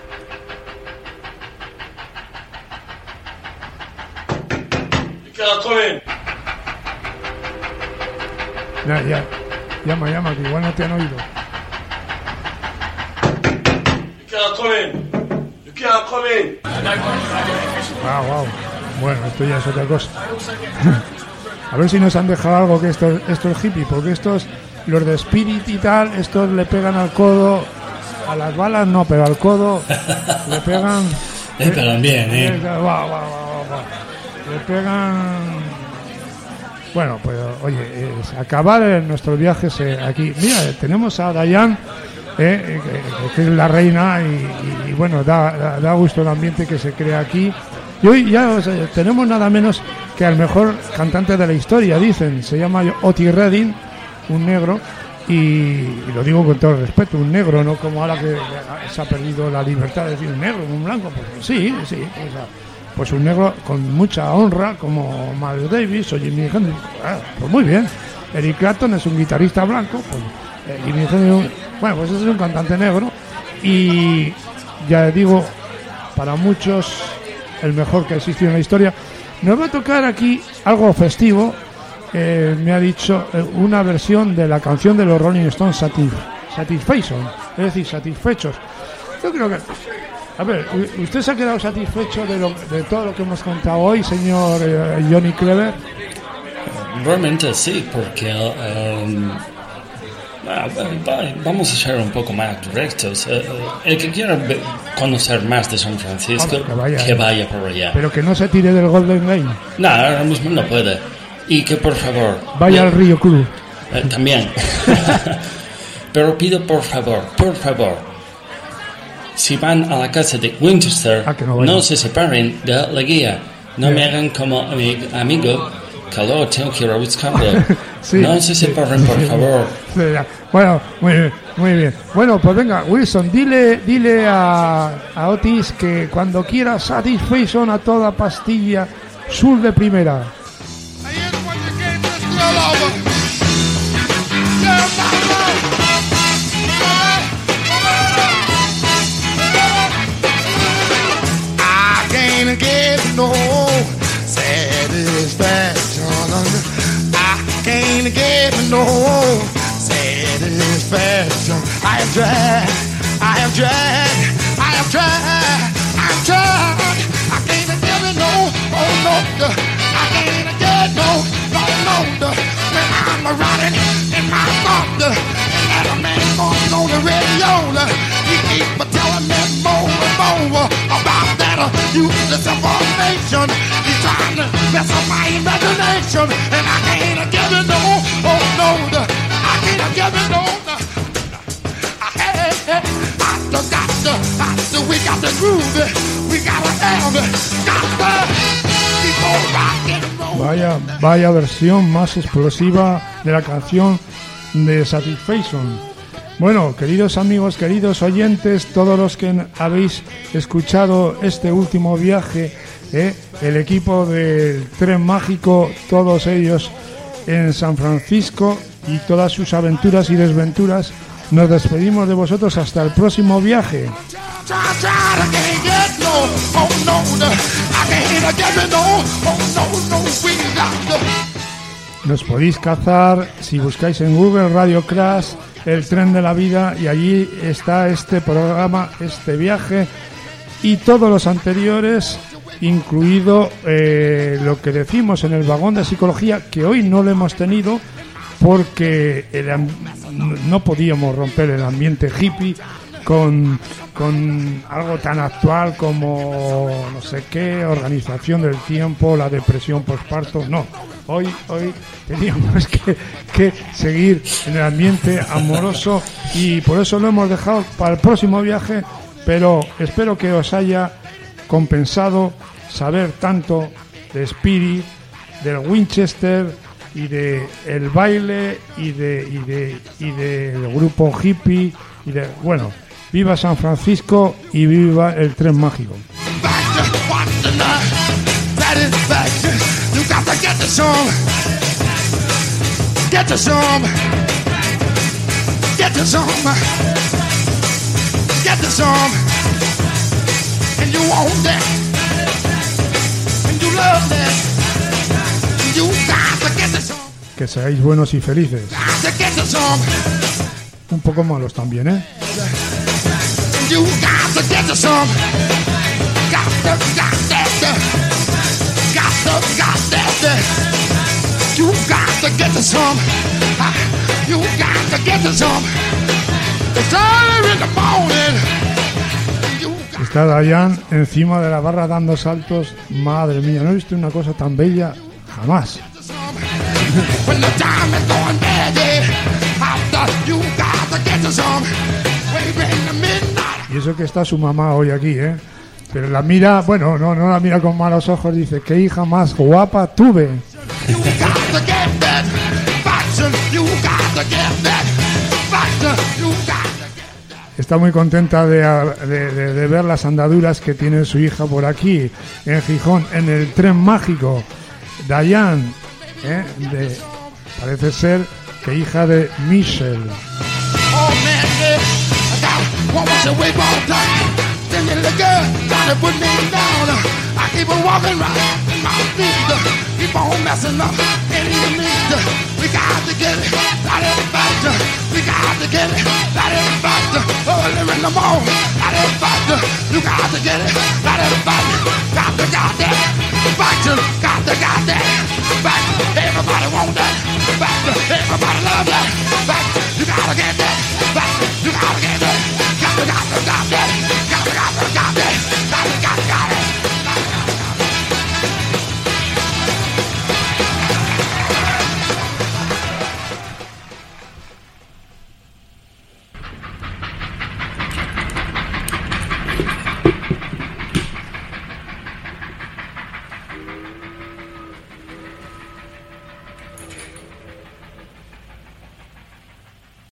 Ya, ya, llama, llama, que igual no te han oído. Ah, wow. Bueno, esto ya es otra cosa. A ver si nos han dejado algo que estos, estos hippies, porque estos, los de Spirit y tal, estos le pegan al codo, a las balas no, pero al codo le pegan... Le pegan bien, ¿eh? Va, va, va, va. Le pegan... Bueno, pues oye, es acabar nuestros viajes eh, aquí. Mira, tenemos a Dayan, eh, que, que es la reina, y, y, y bueno, da, da, da gusto el ambiente que se crea aquí. Y hoy ya o sea, tenemos nada menos que al mejor cantante de la historia, dicen. Se llama Otis Redding, un negro, y, y lo digo con todo el respeto, un negro, no como ahora que se ha perdido la libertad de decir un negro, un blanco. Pues sí, sí, o sea, pues un negro con mucha honra, como Miles Davis o Jimi Hendrix. Ah, pues muy bien. Eric Clapton es un guitarrista blanco, pues eh, Jimi Hendrix, bueno, pues ese es un cantante negro, y ya digo, para muchos el mejor que ha existido en la historia. Nos va a tocar aquí algo festivo. Eh, me ha dicho eh, una versión de la canción de los Rolling Stones, Satisf- Satisfaction, es decir, satisfechos. Yo creo que, a ver, ¿usted se ha quedado satisfecho de, lo, de todo lo que hemos contado hoy, señor eh, Johnny Clever? Realmente sí, porque um, vamos a ser un poco más directos. Uh, el que quiera conocer más de San Francisco, Hombre, que, vaya, que vaya por allá. Pero que no se tire del Golden Gate. No, ahora mismo no puede. Y que por favor... Vaya yo, al Río Club. Eh, también. Pero pido por favor, por favor, si van a la casa de Winchester, ah, no, no se separen de la guía. No sí. me hagan como mi amigo, que luego tengo que ir a buscarlo. Sí, no se separen, sí, por favor. Sí, bueno, muy bien, muy bien. Bueno, pues venga, Wilson, dile, dile a, a Otis que cuando quiera Satisfaction a toda pastilla, sur de primera. I can't get no satisfaction. I can't get no satisfaction. I have tried, I have tried, I have tried, I have tried. I can't get it no, oh no, I can't get no, no, no. When I'm riding in my thunder, and that a man going on the radio, he keep telling me more and more about that useless information. He's trying to mess up my imagination, and I can't get it no, oh no, I can't get it no. Hey, hey, I just got to, I just, we got to groove it, we got to have it, got to keep on rocking. Vaya, vaya versión más explosiva de la canción de Satisfaction. Bueno, queridos amigos, queridos oyentes, todos los que habéis escuchado este último viaje, ¿eh? El equipo del Tren Mágico, todos ellos en San Francisco y todas sus aventuras y desventuras, nos despedimos de vosotros hasta el próximo viaje. Nos podéis cazar si buscáis en Google Radio Crash, el tren de la vida, y allí está este programa, este viaje y todos los anteriores, incluido eh, lo que decimos en el vagón de psicología, que hoy no lo hemos tenido porque el, no podíamos romper el ambiente hippie con, con algo tan actual como no sé qué, organización del tiempo, la depresión postparto. No, hoy hoy teníamos que, que seguir en el ambiente amoroso y por eso lo hemos dejado para el próximo viaje, pero espero que os haya compensado saber tanto de Spirit, del Winchester y de el baile y de y de y del grupo hippie y de bueno, viva San Francisco y viva el tren mágico. Que seáis buenos y felices. Un poco malos también, ¿eh? You got to get some. Got to, got that. Got to, got that. You got to get some. You got to get some. It's early in the morning. Está Dayan encima de la barra dando saltos. Madre mía, no he visto una cosa tan bella jamás. Y eso que está su mamá hoy aquí, ¿eh? Pero la mira, bueno, no, no la mira con malos ojos, dice, qué hija más guapa tuve. Está muy contenta de, de, de, de ver las andaduras que tiene su hija por aquí, en Gijón, en el tren mágico. Dayan, ¿eh? De, parece ser que hija de Michelle. Oh, man, yeah. I got one more to wait all time. Then the little girl trying to put me down. I keep on walking right in my feet. Keep on messing up in the meat. We got to get it out of the factor. We got to get it out of the factor. Early in the morning, out of the factor. You got to get it out of the factor. Got to got that factor. Got to got that factor. Everybody want that factor. Everybody love that factor. You gotta get that factor. You gotta get that. Got to got to got that.